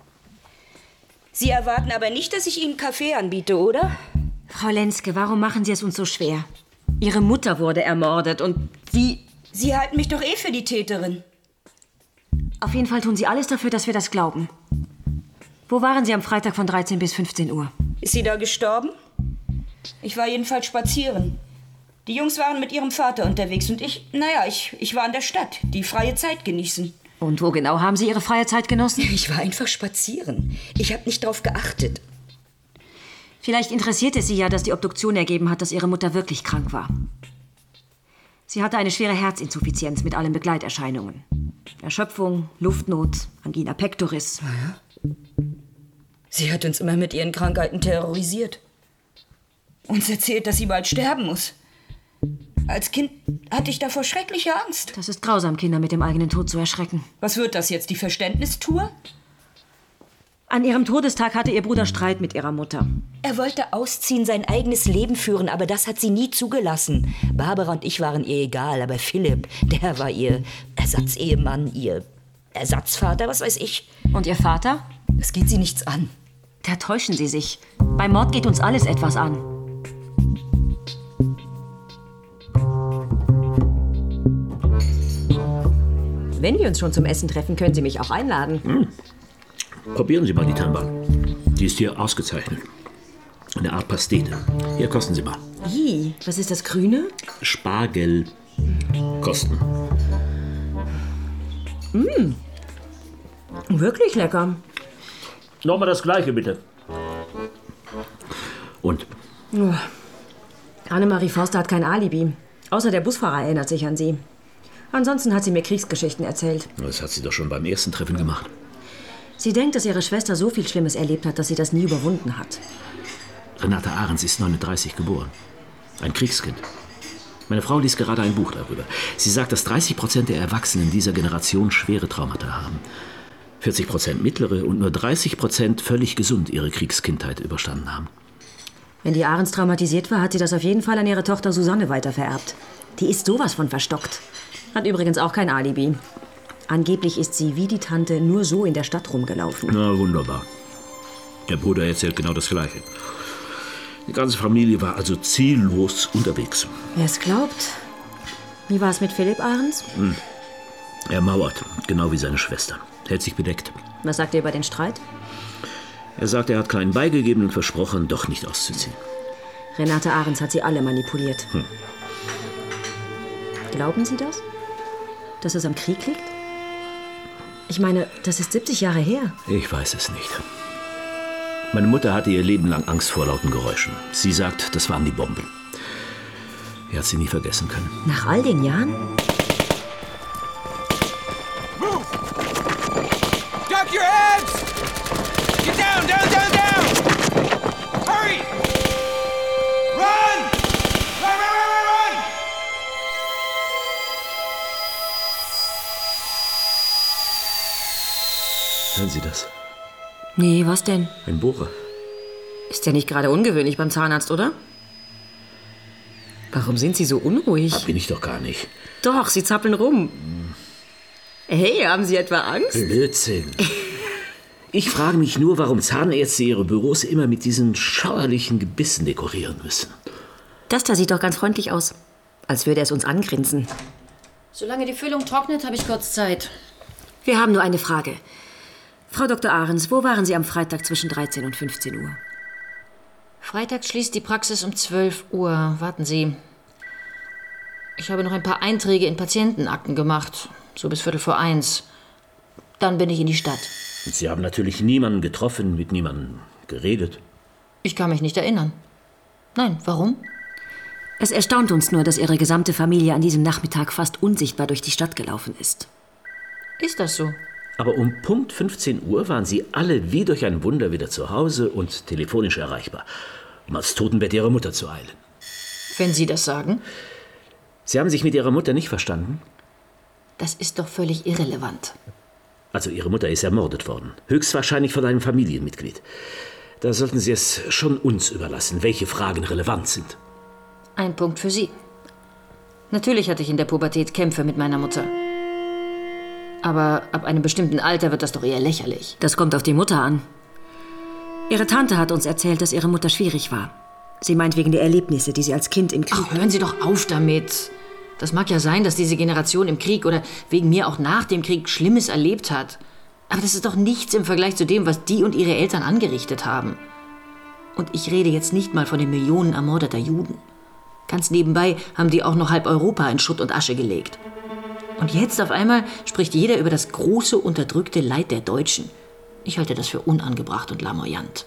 D: Sie erwarten aber nicht, dass ich Ihnen Kaffee anbiete, oder?
K: Frau Lenske, warum machen Sie es uns so schwer? Ihre Mutter wurde ermordet und Sie...
D: Sie halten mich doch eh für die Täterin.
K: Auf jeden Fall tun Sie alles dafür, dass wir das glauben. Wo waren Sie am Freitag von 13 bis 15 Uhr?
D: Ist sie da gestorben? Ich war jedenfalls spazieren. Die Jungs waren mit ihrem Vater unterwegs und ich war in der Stadt, die freie Zeit genießen.
K: Und wo genau haben Sie Ihre freie Zeit genossen?
D: Ich war einfach spazieren. Ich habe nicht drauf geachtet.
K: Vielleicht interessiert es Sie ja, dass die Obduktion ergeben hat, dass Ihre Mutter wirklich krank war. Sie hatte eine schwere Herzinsuffizienz mit allen Begleiterscheinungen. Erschöpfung, Luftnot, Angina pectoris.
D: Ja. Sie hat uns immer mit ihren Krankheiten terrorisiert. Uns erzählt, dass sie bald sterben muss. Als Kind hatte ich davor schreckliche Angst.
K: Das ist grausam, Kinder mit dem eigenen Tod zu erschrecken.
D: Was wird das jetzt, die Verständnistour?
K: An ihrem Todestag hatte ihr Bruder Streit mit ihrer Mutter.
D: Er wollte ausziehen, sein eigenes Leben führen, aber das hat sie nie zugelassen. Barbara und ich waren ihr egal, aber Philipp, der war ihr Ersatzehemann, ihr Ersatzvater, was weiß ich.
K: Und ihr Vater?
D: Das geht sie nichts an.
K: Da täuschen Sie sich. Beim Mord geht uns alles etwas an.
D: Wenn wir uns schon zum Essen treffen, können Sie mich auch einladen.
E: Probieren Sie mal die Tanban. Die ist hier ausgezeichnet. Eine Art Pastete. Hier, kosten Sie mal.
D: Wie? Was ist das Grüne?
E: Spargel. Kosten.
D: Wirklich lecker.
E: Nochmal das Gleiche, bitte. Und?
D: Oh. Annemarie Forster hat kein Alibi. Außer der Busfahrer erinnert sich an sie. Ansonsten hat sie mir Kriegsgeschichten erzählt.
E: Das hat sie doch schon beim ersten Treffen gemacht.
D: Sie denkt, dass ihre Schwester so viel Schlimmes erlebt hat, dass sie das nie überwunden hat.
E: Renate Ahrens ist 39 geboren. Ein Kriegskind. Meine Frau liest gerade ein Buch darüber. Sie sagt, dass 30% der Erwachsenen dieser Generation schwere Traumata haben. 40% mittlere und nur 30% völlig gesund ihre Kriegskindheit überstanden haben.
D: Wenn die Ahrens traumatisiert war, hat sie das auf jeden Fall an ihre Tochter Susanne weitervererbt. Die ist sowas von verstockt. Hat übrigens auch kein Alibi. Angeblich ist sie wie die Tante nur so in der Stadt rumgelaufen.
E: Na, wunderbar. Der Bruder erzählt genau das Gleiche. Die ganze Familie war also ziellos unterwegs.
D: Wer es glaubt. Wie war es mit Philipp Ahrens?
E: Er mauert, genau wie seine Schwester. Hält sich bedeckt.
D: Was sagt ihr über den Streit?
E: Er sagt, er hat klein beigegeben und versprochen, doch nicht auszuziehen.
D: Renate Ahrens hat sie alle manipuliert. Glauben Sie das? Dass es am Krieg liegt? Ich meine, das ist 70 Jahre her.
E: Ich weiß es nicht. Meine Mutter hatte ihr Leben lang Angst vor lauten Geräuschen. Sie sagt, das waren die Bomben. Er hat sie nie vergessen können.
D: Nach all den Jahren?
N: Move! Duck your heads! Get down, down, down, down! Hurry! Run! Run, run, run, run, run!
E: Hören Sie das?
D: Nee, was denn?
E: Ein Bohrer.
D: Ist ja nicht gerade ungewöhnlich beim Zahnarzt, oder? Warum sind Sie so unruhig?
E: Bin ich doch gar nicht.
D: Doch, Sie zappeln rum. Hey, haben Sie etwa Angst?
E: Blödsinn. Ich frage mich nur, warum Zahnärzte ihre Büros immer mit diesen schauerlichen Gebissen dekorieren müssen.
D: Das da sieht doch ganz freundlich aus. Als würde es uns angrinsen.
K: Solange die Füllung trocknet, habe ich kurz Zeit.
D: Wir haben nur eine Frage. Frau Dr. Ahrens, wo waren Sie am Freitag zwischen 13 und 15 Uhr?
K: Freitag schließt die Praxis um 12 Uhr. Warten Sie. Ich habe noch ein paar Einträge in Patientenakten gemacht. So bis 1:15. Dann bin ich in die Stadt.
E: Und Sie haben natürlich niemanden getroffen, mit niemandem geredet.
K: Ich kann mich nicht erinnern. Nein, warum?
D: Es erstaunt uns nur, dass Ihre gesamte Familie an diesem Nachmittag fast unsichtbar durch die Stadt gelaufen ist.
K: Ist das so?
E: Aber um Punkt 15 Uhr waren Sie alle wie durch ein Wunder wieder zu Hause und telefonisch erreichbar, um ans Totenbett Ihrer Mutter zu eilen.
K: Wenn Sie das sagen?
E: Sie haben sich mit Ihrer Mutter nicht verstanden?
K: Das ist doch völlig irrelevant.
E: Also Ihre Mutter ist ermordet worden. Höchstwahrscheinlich von einem Familienmitglied. Da sollten Sie es schon uns überlassen, welche Fragen relevant sind.
K: Ein Punkt für Sie. Natürlich hatte ich in der Pubertät Kämpfe mit meiner Mutter. Aber ab einem bestimmten Alter wird das doch eher lächerlich.
D: Das kommt auf die Mutter an. Ihre Tante hat uns erzählt, dass ihre Mutter schwierig war. Sie meint wegen der Erlebnisse, die sie als Kind im Krieg...
K: Ach, hören Sie doch auf damit. Das mag ja sein, dass diese Generation im Krieg oder wegen mir auch nach dem Krieg Schlimmes erlebt hat. Aber das ist doch nichts im Vergleich zu dem, was die und ihre Eltern angerichtet haben. Und ich rede jetzt nicht mal von den Millionen ermordeter Juden. Ganz nebenbei haben die auch noch halb Europa in Schutt und Asche gelegt. Und jetzt auf einmal spricht jeder über das große, unterdrückte Leid der Deutschen. Ich halte das für unangebracht und lamoyant.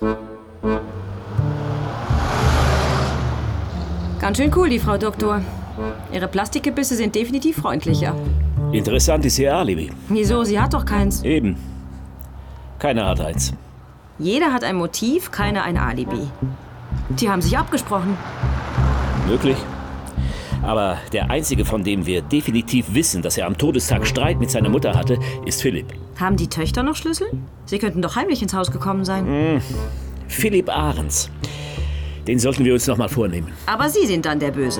D: Ganz schön cool, die Frau Doktor. Ihre Plastikgebisse sind definitiv freundlicher.
E: Interessant ist Ihr Alibi.
D: Wieso? Sie hat doch keins.
E: Eben. Keiner hat eins.
D: Jeder hat ein Motiv, keiner ein Alibi. Die haben sich abgesprochen.
E: Möglich. Aber der Einzige, von dem wir definitiv wissen, dass er am Todestag Streit mit seiner Mutter hatte, ist Philipp.
D: Haben die Töchter noch Schlüssel? Sie könnten doch heimlich ins Haus gekommen sein.
E: Philipp Ahrens. Den sollten wir uns noch mal vornehmen.
D: Aber Sie sind dann der Böse.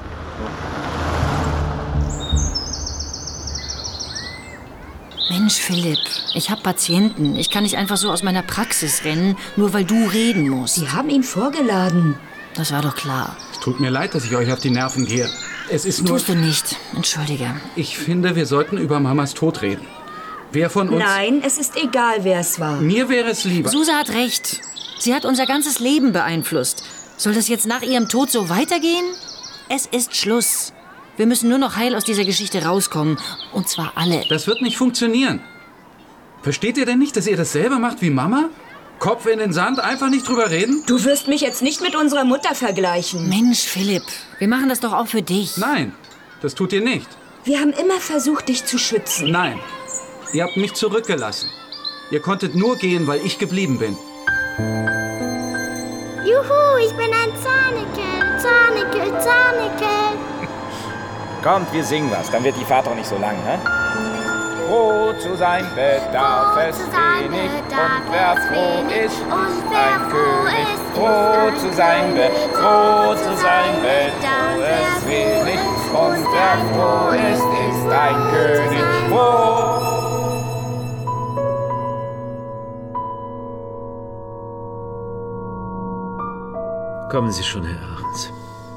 K: Mensch, Philipp, ich habe Patienten. Ich kann nicht einfach so aus meiner Praxis rennen, nur weil du reden musst.
J: Sie haben ihn vorgeladen.
K: Das war doch klar.
L: Es tut mir leid, dass ich euch auf die Nerven gehe. Es ist nur...
K: Tust du nicht. Entschuldige.
L: Ich finde, wir sollten über Mamas Tod reden. Wer von uns...
D: Nein, es ist egal, wer es war.
L: Mir wäre es lieber...
K: Suse hat recht. Sie hat unser ganzes Leben beeinflusst. Soll das jetzt nach ihrem Tod so weitergehen? Es ist Schluss. Wir müssen nur noch heil aus dieser Geschichte rauskommen. Und zwar alle.
L: Das wird nicht funktionieren. Versteht ihr denn nicht, dass ihr dasselbe macht wie Mama? Kopf in den Sand, einfach nicht drüber reden?
D: Du wirst mich jetzt nicht mit unserer Mutter vergleichen.
K: Mensch, Philipp, wir machen das doch auch für dich.
L: Nein, das tut ihr nicht.
D: Wir haben immer versucht, dich zu schützen.
L: Nein, ihr habt mich zurückgelassen. Ihr konntet nur gehen, weil ich geblieben bin.
I: Juhu, ich bin ein Zarnickel, Zarnickel, Zarnickel.
O: Kommt, wir singen was, dann wird die Fahrt auch nicht so lang, ne? Froh zu sein bedarf es wenig, und wer froh ist, ist ein König. Froh zu sein bedarf es wenig, und wer froh ist ein König. Froh.
E: Kommen Sie schon, Herr Ahrens.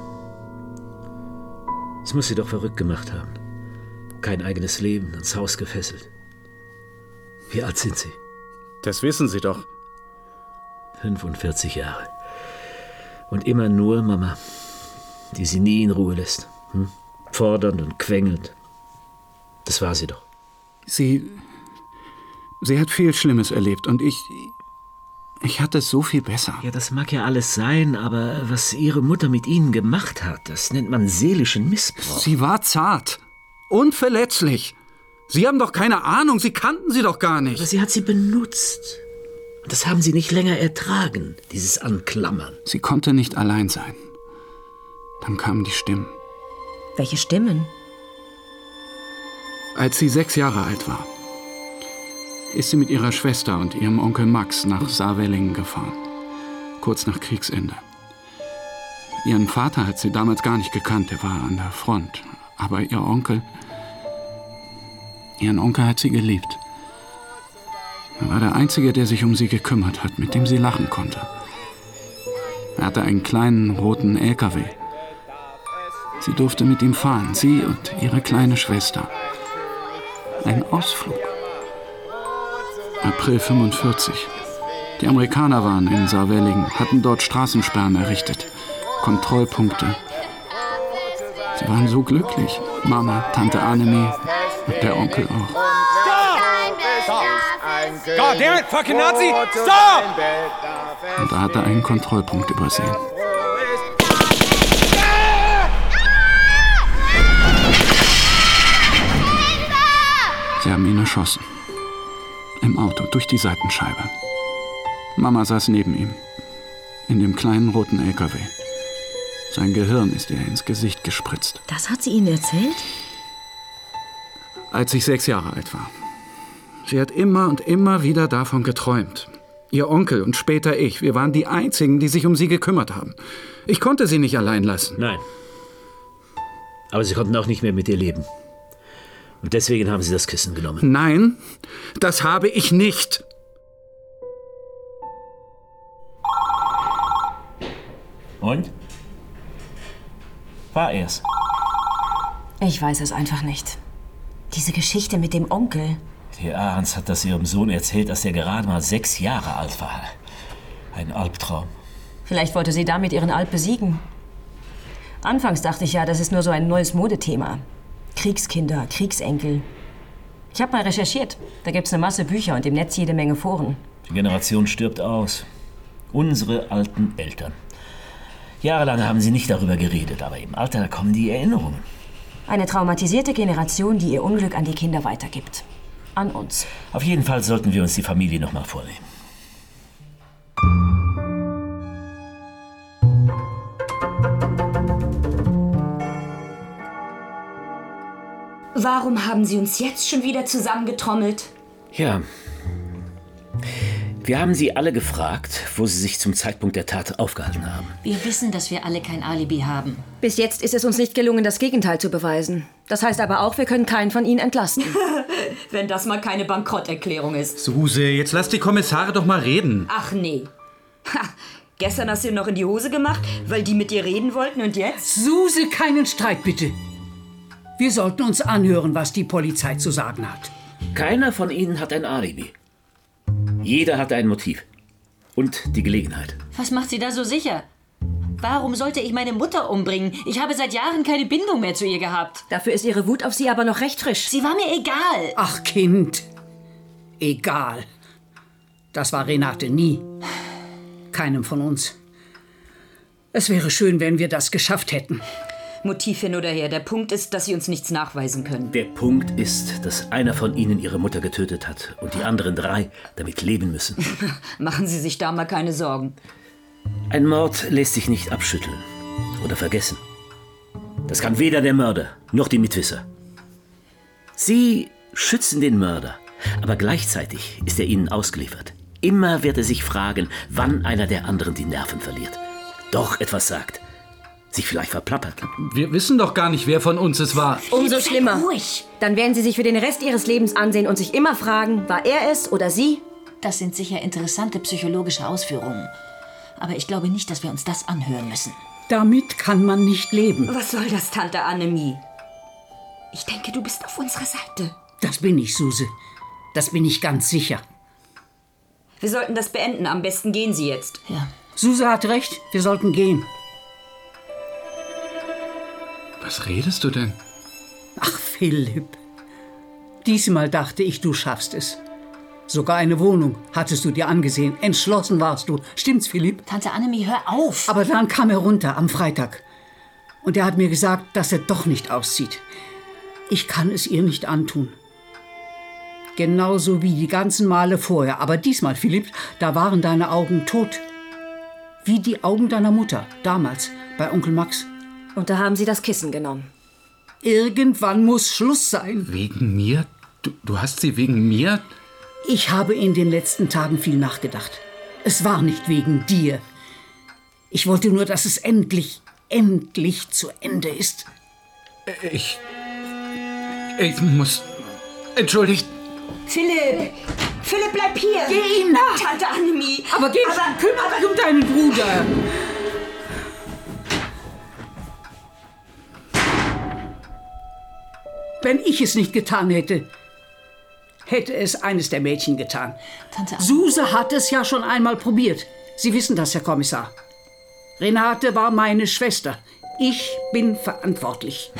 E: Es muss Sie doch verrückt gemacht haben. Kein eigenes Leben, ans Haus gefesselt. Wie alt sind Sie?
L: Das wissen Sie doch.
E: 45 Jahre. Und immer nur Mama, die Sie nie in Ruhe lässt. Fordernd und quengelnd. Das war sie doch.
L: Sie hat viel Schlimmes erlebt und ich hatte es so viel besser.
E: Ja, das mag ja alles sein, aber was Ihre Mutter mit Ihnen gemacht hat, das nennt man seelischen Missbrauch.
L: Sie war zart. Unverletzlich. Sie haben doch keine Ahnung, Sie kannten sie doch gar nicht.
E: Aber sie hat sie benutzt. Und das haben Sie nicht länger ertragen, dieses Anklammern.
L: Sie konnte nicht allein sein. Dann kamen die Stimmen.
D: Welche Stimmen?
L: Als sie 6 Jahre alt war, ist sie mit ihrer Schwester und ihrem Onkel Max nach Saarwellingen gefahren. Kurz nach Kriegsende. Ihren Vater hat sie damals gar nicht gekannt, er war an der Front. Aber ihren Onkel hat sie geliebt. Er war der Einzige, der sich um sie gekümmert hat, mit dem sie lachen konnte. Er hatte einen kleinen roten LKW. Sie durfte mit ihm fahren, sie und ihre kleine Schwester. Ein Ausflug. April 45. Die Amerikaner waren in Saarwellingen, hatten dort Straßensperren errichtet. Kontrollpunkte. Sie waren so glücklich. Mama, Tante Annemie und der Onkel auch.
N: God damn it, fucking Nazi! Stop!
L: Und da hat er einen Kontrollpunkt übersehen. Sie haben ihn erschossen. Im Auto, durch die Seitenscheibe. Mama saß neben ihm. In dem kleinen roten LKW. Sein Gehirn ist ihr ins Gesicht gespritzt.
D: Das hat sie Ihnen erzählt?
L: Als ich 6 Jahre alt war. Sie hat immer und immer wieder davon geträumt. Ihr Onkel und später ich, wir waren die Einzigen, die sich um sie gekümmert haben. Ich konnte sie nicht allein lassen.
E: Nein. Aber Sie konnten auch nicht mehr mit ihr leben. Und deswegen haben Sie das Kissen genommen.
L: Nein, das habe ich nicht.
E: Und? War er's?
D: Ich weiß es einfach nicht. Diese Geschichte mit dem Onkel.
E: Die Ahrens hat das ihrem Sohn erzählt, als er gerade mal 6 Jahre alt war. Ein Albtraum.
D: Vielleicht wollte sie damit ihren Alp besiegen. Anfangs dachte ich ja, das ist nur so ein neues Modethema. Kriegskinder, Kriegsenkel. Ich habe mal recherchiert. Da gibt's eine Masse Bücher und im Netz jede Menge Foren.
E: Die Generation stirbt aus. Unsere alten Eltern. Jahrelang haben sie nicht darüber geredet, aber im Alter kommen die Erinnerungen.
D: Eine traumatisierte Generation, die ihr Unglück an die Kinder weitergibt. An uns.
E: Auf jeden Fall sollten wir uns die Familie noch mal vornehmen.
D: Warum haben Sie uns jetzt schon wieder zusammengetrommelt?
E: Ja. Wir haben Sie alle gefragt, wo Sie sich zum Zeitpunkt der Tat aufgehalten haben.
K: Wir wissen, dass wir alle kein Alibi haben.
D: Bis jetzt ist es uns nicht gelungen, das Gegenteil zu beweisen. Das heißt aber auch, wir können keinen von Ihnen entlasten. Wenn das mal keine Bankrotterklärung ist.
L: Suse, jetzt lass die Kommissare doch mal reden.
D: Ach nee. Ha,
J: Gestern hast du ihr noch in die Hose gemacht, weil die mit dir reden wollten und jetzt?
G: Suse, keinen Streit bitte. Wir sollten uns anhören, was die Polizei zu sagen hat.
E: Keiner von ihnen hat ein Alibi. Jeder hat ein Motiv. Und die Gelegenheit.
K: Was macht Sie da so sicher? Warum sollte ich meine Mutter umbringen? Ich habe seit Jahren keine Bindung mehr zu ihr gehabt.
D: Dafür ist Ihre Wut auf Sie aber noch recht frisch.
K: Sie war mir egal.
G: Ach, Kind. Egal. Das war Renate nie. Keinem von uns. Es wäre schön, wenn wir das geschafft hätten.
J: Motiv hin oder her. Der Punkt ist, dass Sie uns nichts nachweisen können.
E: Der Punkt ist, dass einer von ihnen ihre Mutter getötet hat und die anderen 3 damit leben müssen.
J: Machen Sie sich da mal keine Sorgen.
E: Ein Mord lässt sich nicht abschütteln oder vergessen. Das kann weder der Mörder noch die Mitwisser. Sie schützen den Mörder, aber gleichzeitig ist er ihnen ausgeliefert. Immer wird er sich fragen, wann einer der anderen die Nerven verliert. Doch etwas sagt. Sich vielleicht verplappert.
L: Wir wissen doch gar nicht, wer von uns es war.
D: Umso schlimmer. Dann werden Sie sich für den Rest Ihres Lebens ansehen und sich immer fragen, war er es oder Sie?
K: Das sind sicher interessante psychologische Ausführungen. Aber ich glaube nicht, dass wir uns das anhören müssen.
G: Damit kann man nicht leben.
J: Was soll das, Tante Annemie? Ich denke, du bist auf unserer Seite.
G: Das bin ich, Suse. Das bin ich ganz sicher.
J: Wir sollten das beenden. Am besten gehen Sie jetzt.
K: Ja.
G: Suse hat recht. Wir sollten gehen.
L: Was redest du denn?
G: Ach, Philipp. Diesmal dachte ich, du schaffst es. Sogar eine Wohnung hattest du dir angesehen. Entschlossen warst du. Stimmt's, Philipp?
K: Tante Annemie, hör auf!
G: Aber dann kam er runter am Freitag. Und er hat mir gesagt, dass er doch nicht auszieht. Ich kann es ihr nicht antun. Genauso wie die ganzen Male vorher. Aber diesmal, Philipp, da waren deine Augen tot. Wie die Augen deiner Mutter, damals, bei Onkel Max.
D: Und da haben Sie das Kissen genommen.
G: Irgendwann muss Schluss sein.
L: Wegen mir? Du hast sie wegen mir?
G: Ich habe in den letzten Tagen viel nachgedacht. Es war nicht wegen dir. Ich wollte nur, dass es endlich zu Ende ist.
L: Ich muss... Entschuldigt.
J: Philipp, bleib hier.
G: Geh ihm nach.
J: Tante Annemie.
G: Aber kümmere dich um deinen Bruder. Wenn ich es nicht getan hätte, hätte es eines der Mädchen getan.
K: Tante
G: Suse hat es ja schon einmal probiert. Sie wissen das, Herr Kommissar. Renate war meine Schwester. Ich bin verantwortlich.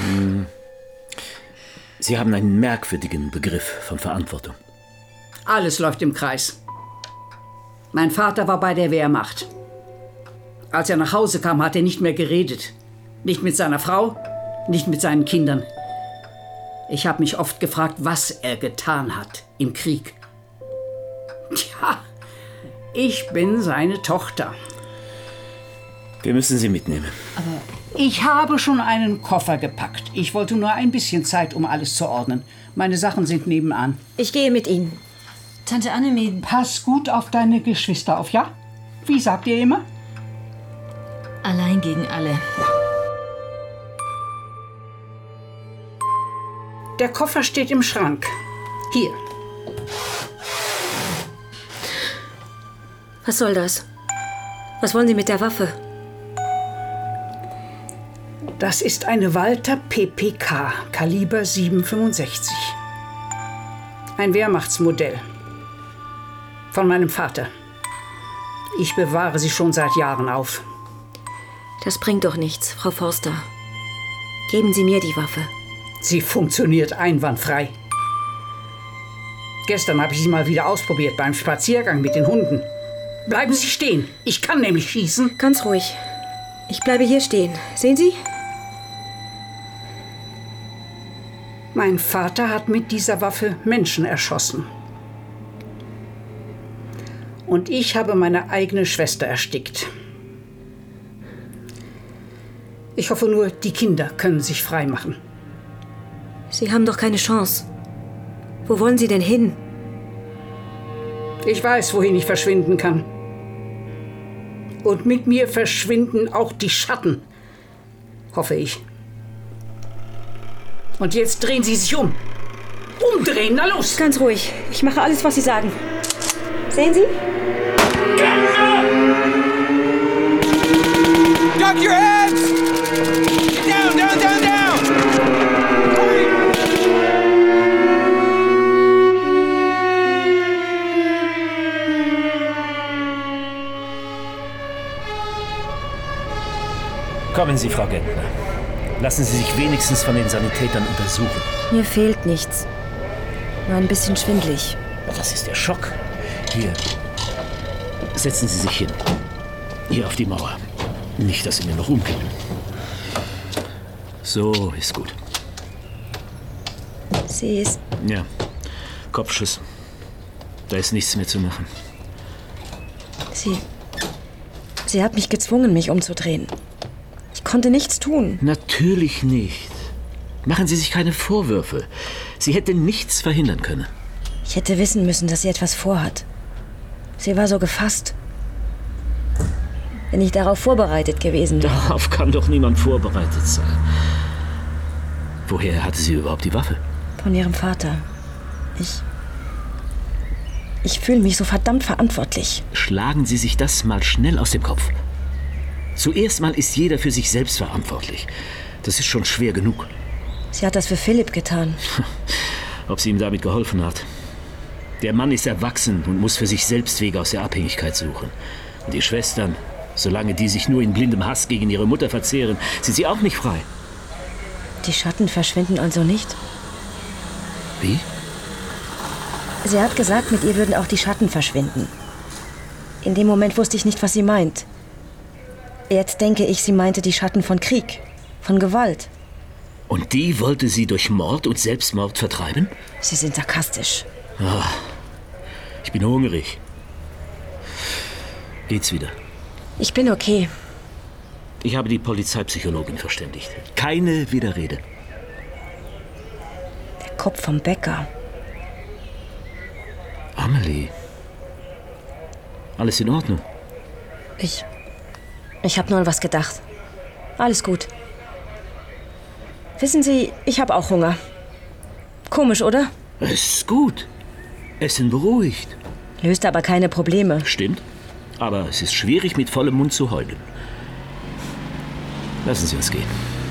E: Sie haben einen merkwürdigen Begriff von Verantwortung.
G: Alles läuft im Kreis. Mein Vater war bei der Wehrmacht. Als er nach Hause kam, hat er nicht mehr geredet. Nicht mit seiner Frau, nicht mit seinen Kindern. Ich habe mich oft gefragt, was er getan hat im Krieg. Tja, ich bin seine Tochter.
E: Wir müssen sie mitnehmen.
G: Aber ich habe schon einen Koffer gepackt. Ich wollte nur ein bisschen Zeit, um alles zu ordnen. Meine Sachen sind nebenan.
D: Ich gehe mit Ihnen.
K: Tante Annemie...
G: Pass gut auf deine Geschwister auf, ja? Wie sagt ihr immer?
K: Allein gegen alle.
G: Der Koffer steht im Schrank. Hier.
D: Was soll das? Was wollen Sie mit der Waffe?
G: Das ist eine Walther PPK, Kaliber 7,65. Ein Wehrmachtsmodell. Von meinem Vater. Ich bewahre sie schon seit Jahren auf.
D: Das bringt doch nichts, Frau Forster. Geben Sie mir die Waffe.
G: Sie funktioniert einwandfrei. Gestern habe ich sie mal wieder ausprobiert beim Spaziergang mit den Hunden. Bleiben Sie stehen. Ich kann nämlich schießen.
D: Ganz ruhig. Ich bleibe hier stehen. Sehen Sie?
G: Mein Vater hat mit dieser Waffe Menschen erschossen. Und ich habe meine eigene Schwester erstickt. Ich hoffe nur, die Kinder können sich frei machen.
D: Sie haben doch keine Chance. Wo wollen Sie denn hin?
G: Ich weiß, wohin ich verschwinden kann. Und mit mir verschwinden auch die Schatten. Hoffe ich. Und jetzt drehen Sie sich um. Umdrehen, na los!
D: Ganz ruhig. Ich mache alles, was Sie sagen. Sehen Sie?
O: Duck your heads! Get down, down, down, down!
E: Kommen Sie, Frau Gentner. Lassen Sie sich wenigstens von den Sanitätern untersuchen.
D: Mir fehlt nichts. Nur ein bisschen schwindlig.
E: Das ist der Schock. Hier. Setzen Sie sich hin. Hier auf die Mauer. Nicht, dass Sie mir noch umkippen. So, ist gut.
D: Sie ist...
E: Ja, Kopfschuss. Da ist nichts mehr zu machen.
D: Sie hat mich gezwungen, mich umzudrehen. Ich konnte nichts tun.
E: Natürlich nicht. Machen Sie sich keine Vorwürfe. Sie hätte nichts verhindern können.
D: Ich hätte wissen müssen, dass sie etwas vorhat. Sie war so gefasst. Wenn ich darauf vorbereitet gewesen wäre.
E: Darauf kann doch niemand vorbereitet sein. Woher hatte sie überhaupt die Waffe?
D: Von ihrem Vater. Ich fühle mich so verdammt verantwortlich.
E: Schlagen Sie sich das mal schnell aus dem Kopf. Zuerst mal ist jeder für sich selbst verantwortlich. Das ist schon schwer genug.
D: Sie hat das für Philipp getan.
E: Ob sie ihm damit geholfen hat. Der Mann ist erwachsen und muss für sich selbst Wege aus der Abhängigkeit suchen. Und die Schwestern, solange die sich nur in blindem Hass gegen ihre Mutter verzehren, sind sie auch nicht frei.
D: Die Schatten verschwinden also nicht?
E: Wie?
D: Sie hat gesagt, mit ihr würden auch die Schatten verschwinden. In dem Moment wusste ich nicht, was sie meint. Jetzt denke ich, sie meinte die Schatten von Krieg, von Gewalt.
E: Und die wollte sie durch Mord und Selbstmord vertreiben?
D: Sie sind sarkastisch.
E: Oh, ich bin hungrig. Geht's wieder?
D: Ich bin okay.
E: Ich habe die Polizeipsychologin verständigt. Keine Widerrede.
D: Der Kopf vom Bäcker.
E: Amelie. Alles in Ordnung?
D: Ich habe nur an was gedacht. Alles gut. Wissen Sie, ich habe auch Hunger. Komisch, oder?
E: Es ist gut. Essen beruhigt.
D: Löst aber keine Probleme.
E: Stimmt. Aber es ist schwierig, mit vollem Mund zu heulen. Lassen Sie uns gehen.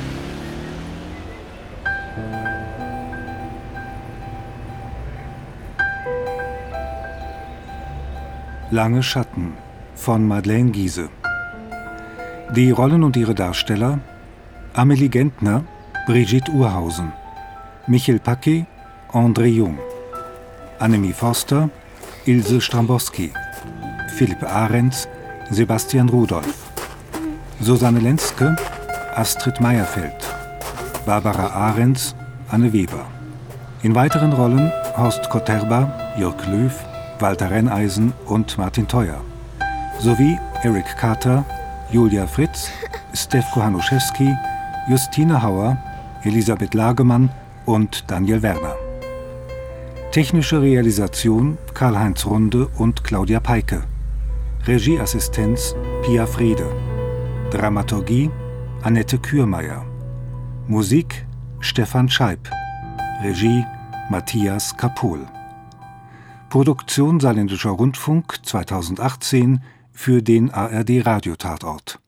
A: Lange Schatten von Madeleine Giese. Die Rollen und ihre Darsteller: Amelie Gentner, Brigitte Urhausen, Michel Paquet, André Jung, Annemie Forster, Ilse Strambowski, Philipp Ahrens, Sebastian Rudolph, Susanne Lenske, Astrid Meierfeld, Barbara Ahrens, Anne Weber. In weiteren Rollen Horst Koterba, Jörg Löw, Walter Renneisen und Martin Theuer. Sowie Eric Carter, Julia Fritz, Stefko Hanuszewski, Justine Hauer, Elisabeth Lagemann und Daniel Werner. Technische Realisation Karl-Heinz Runde und Claudia Peike. Regieassistenz Pia Frede. Dramaturgie Annette Kürmeier. Musik Stefan Scheib. Regie Matthias Kapohl. Produktion Saarländischer Rundfunk 2018 für den ARD Radiotatort.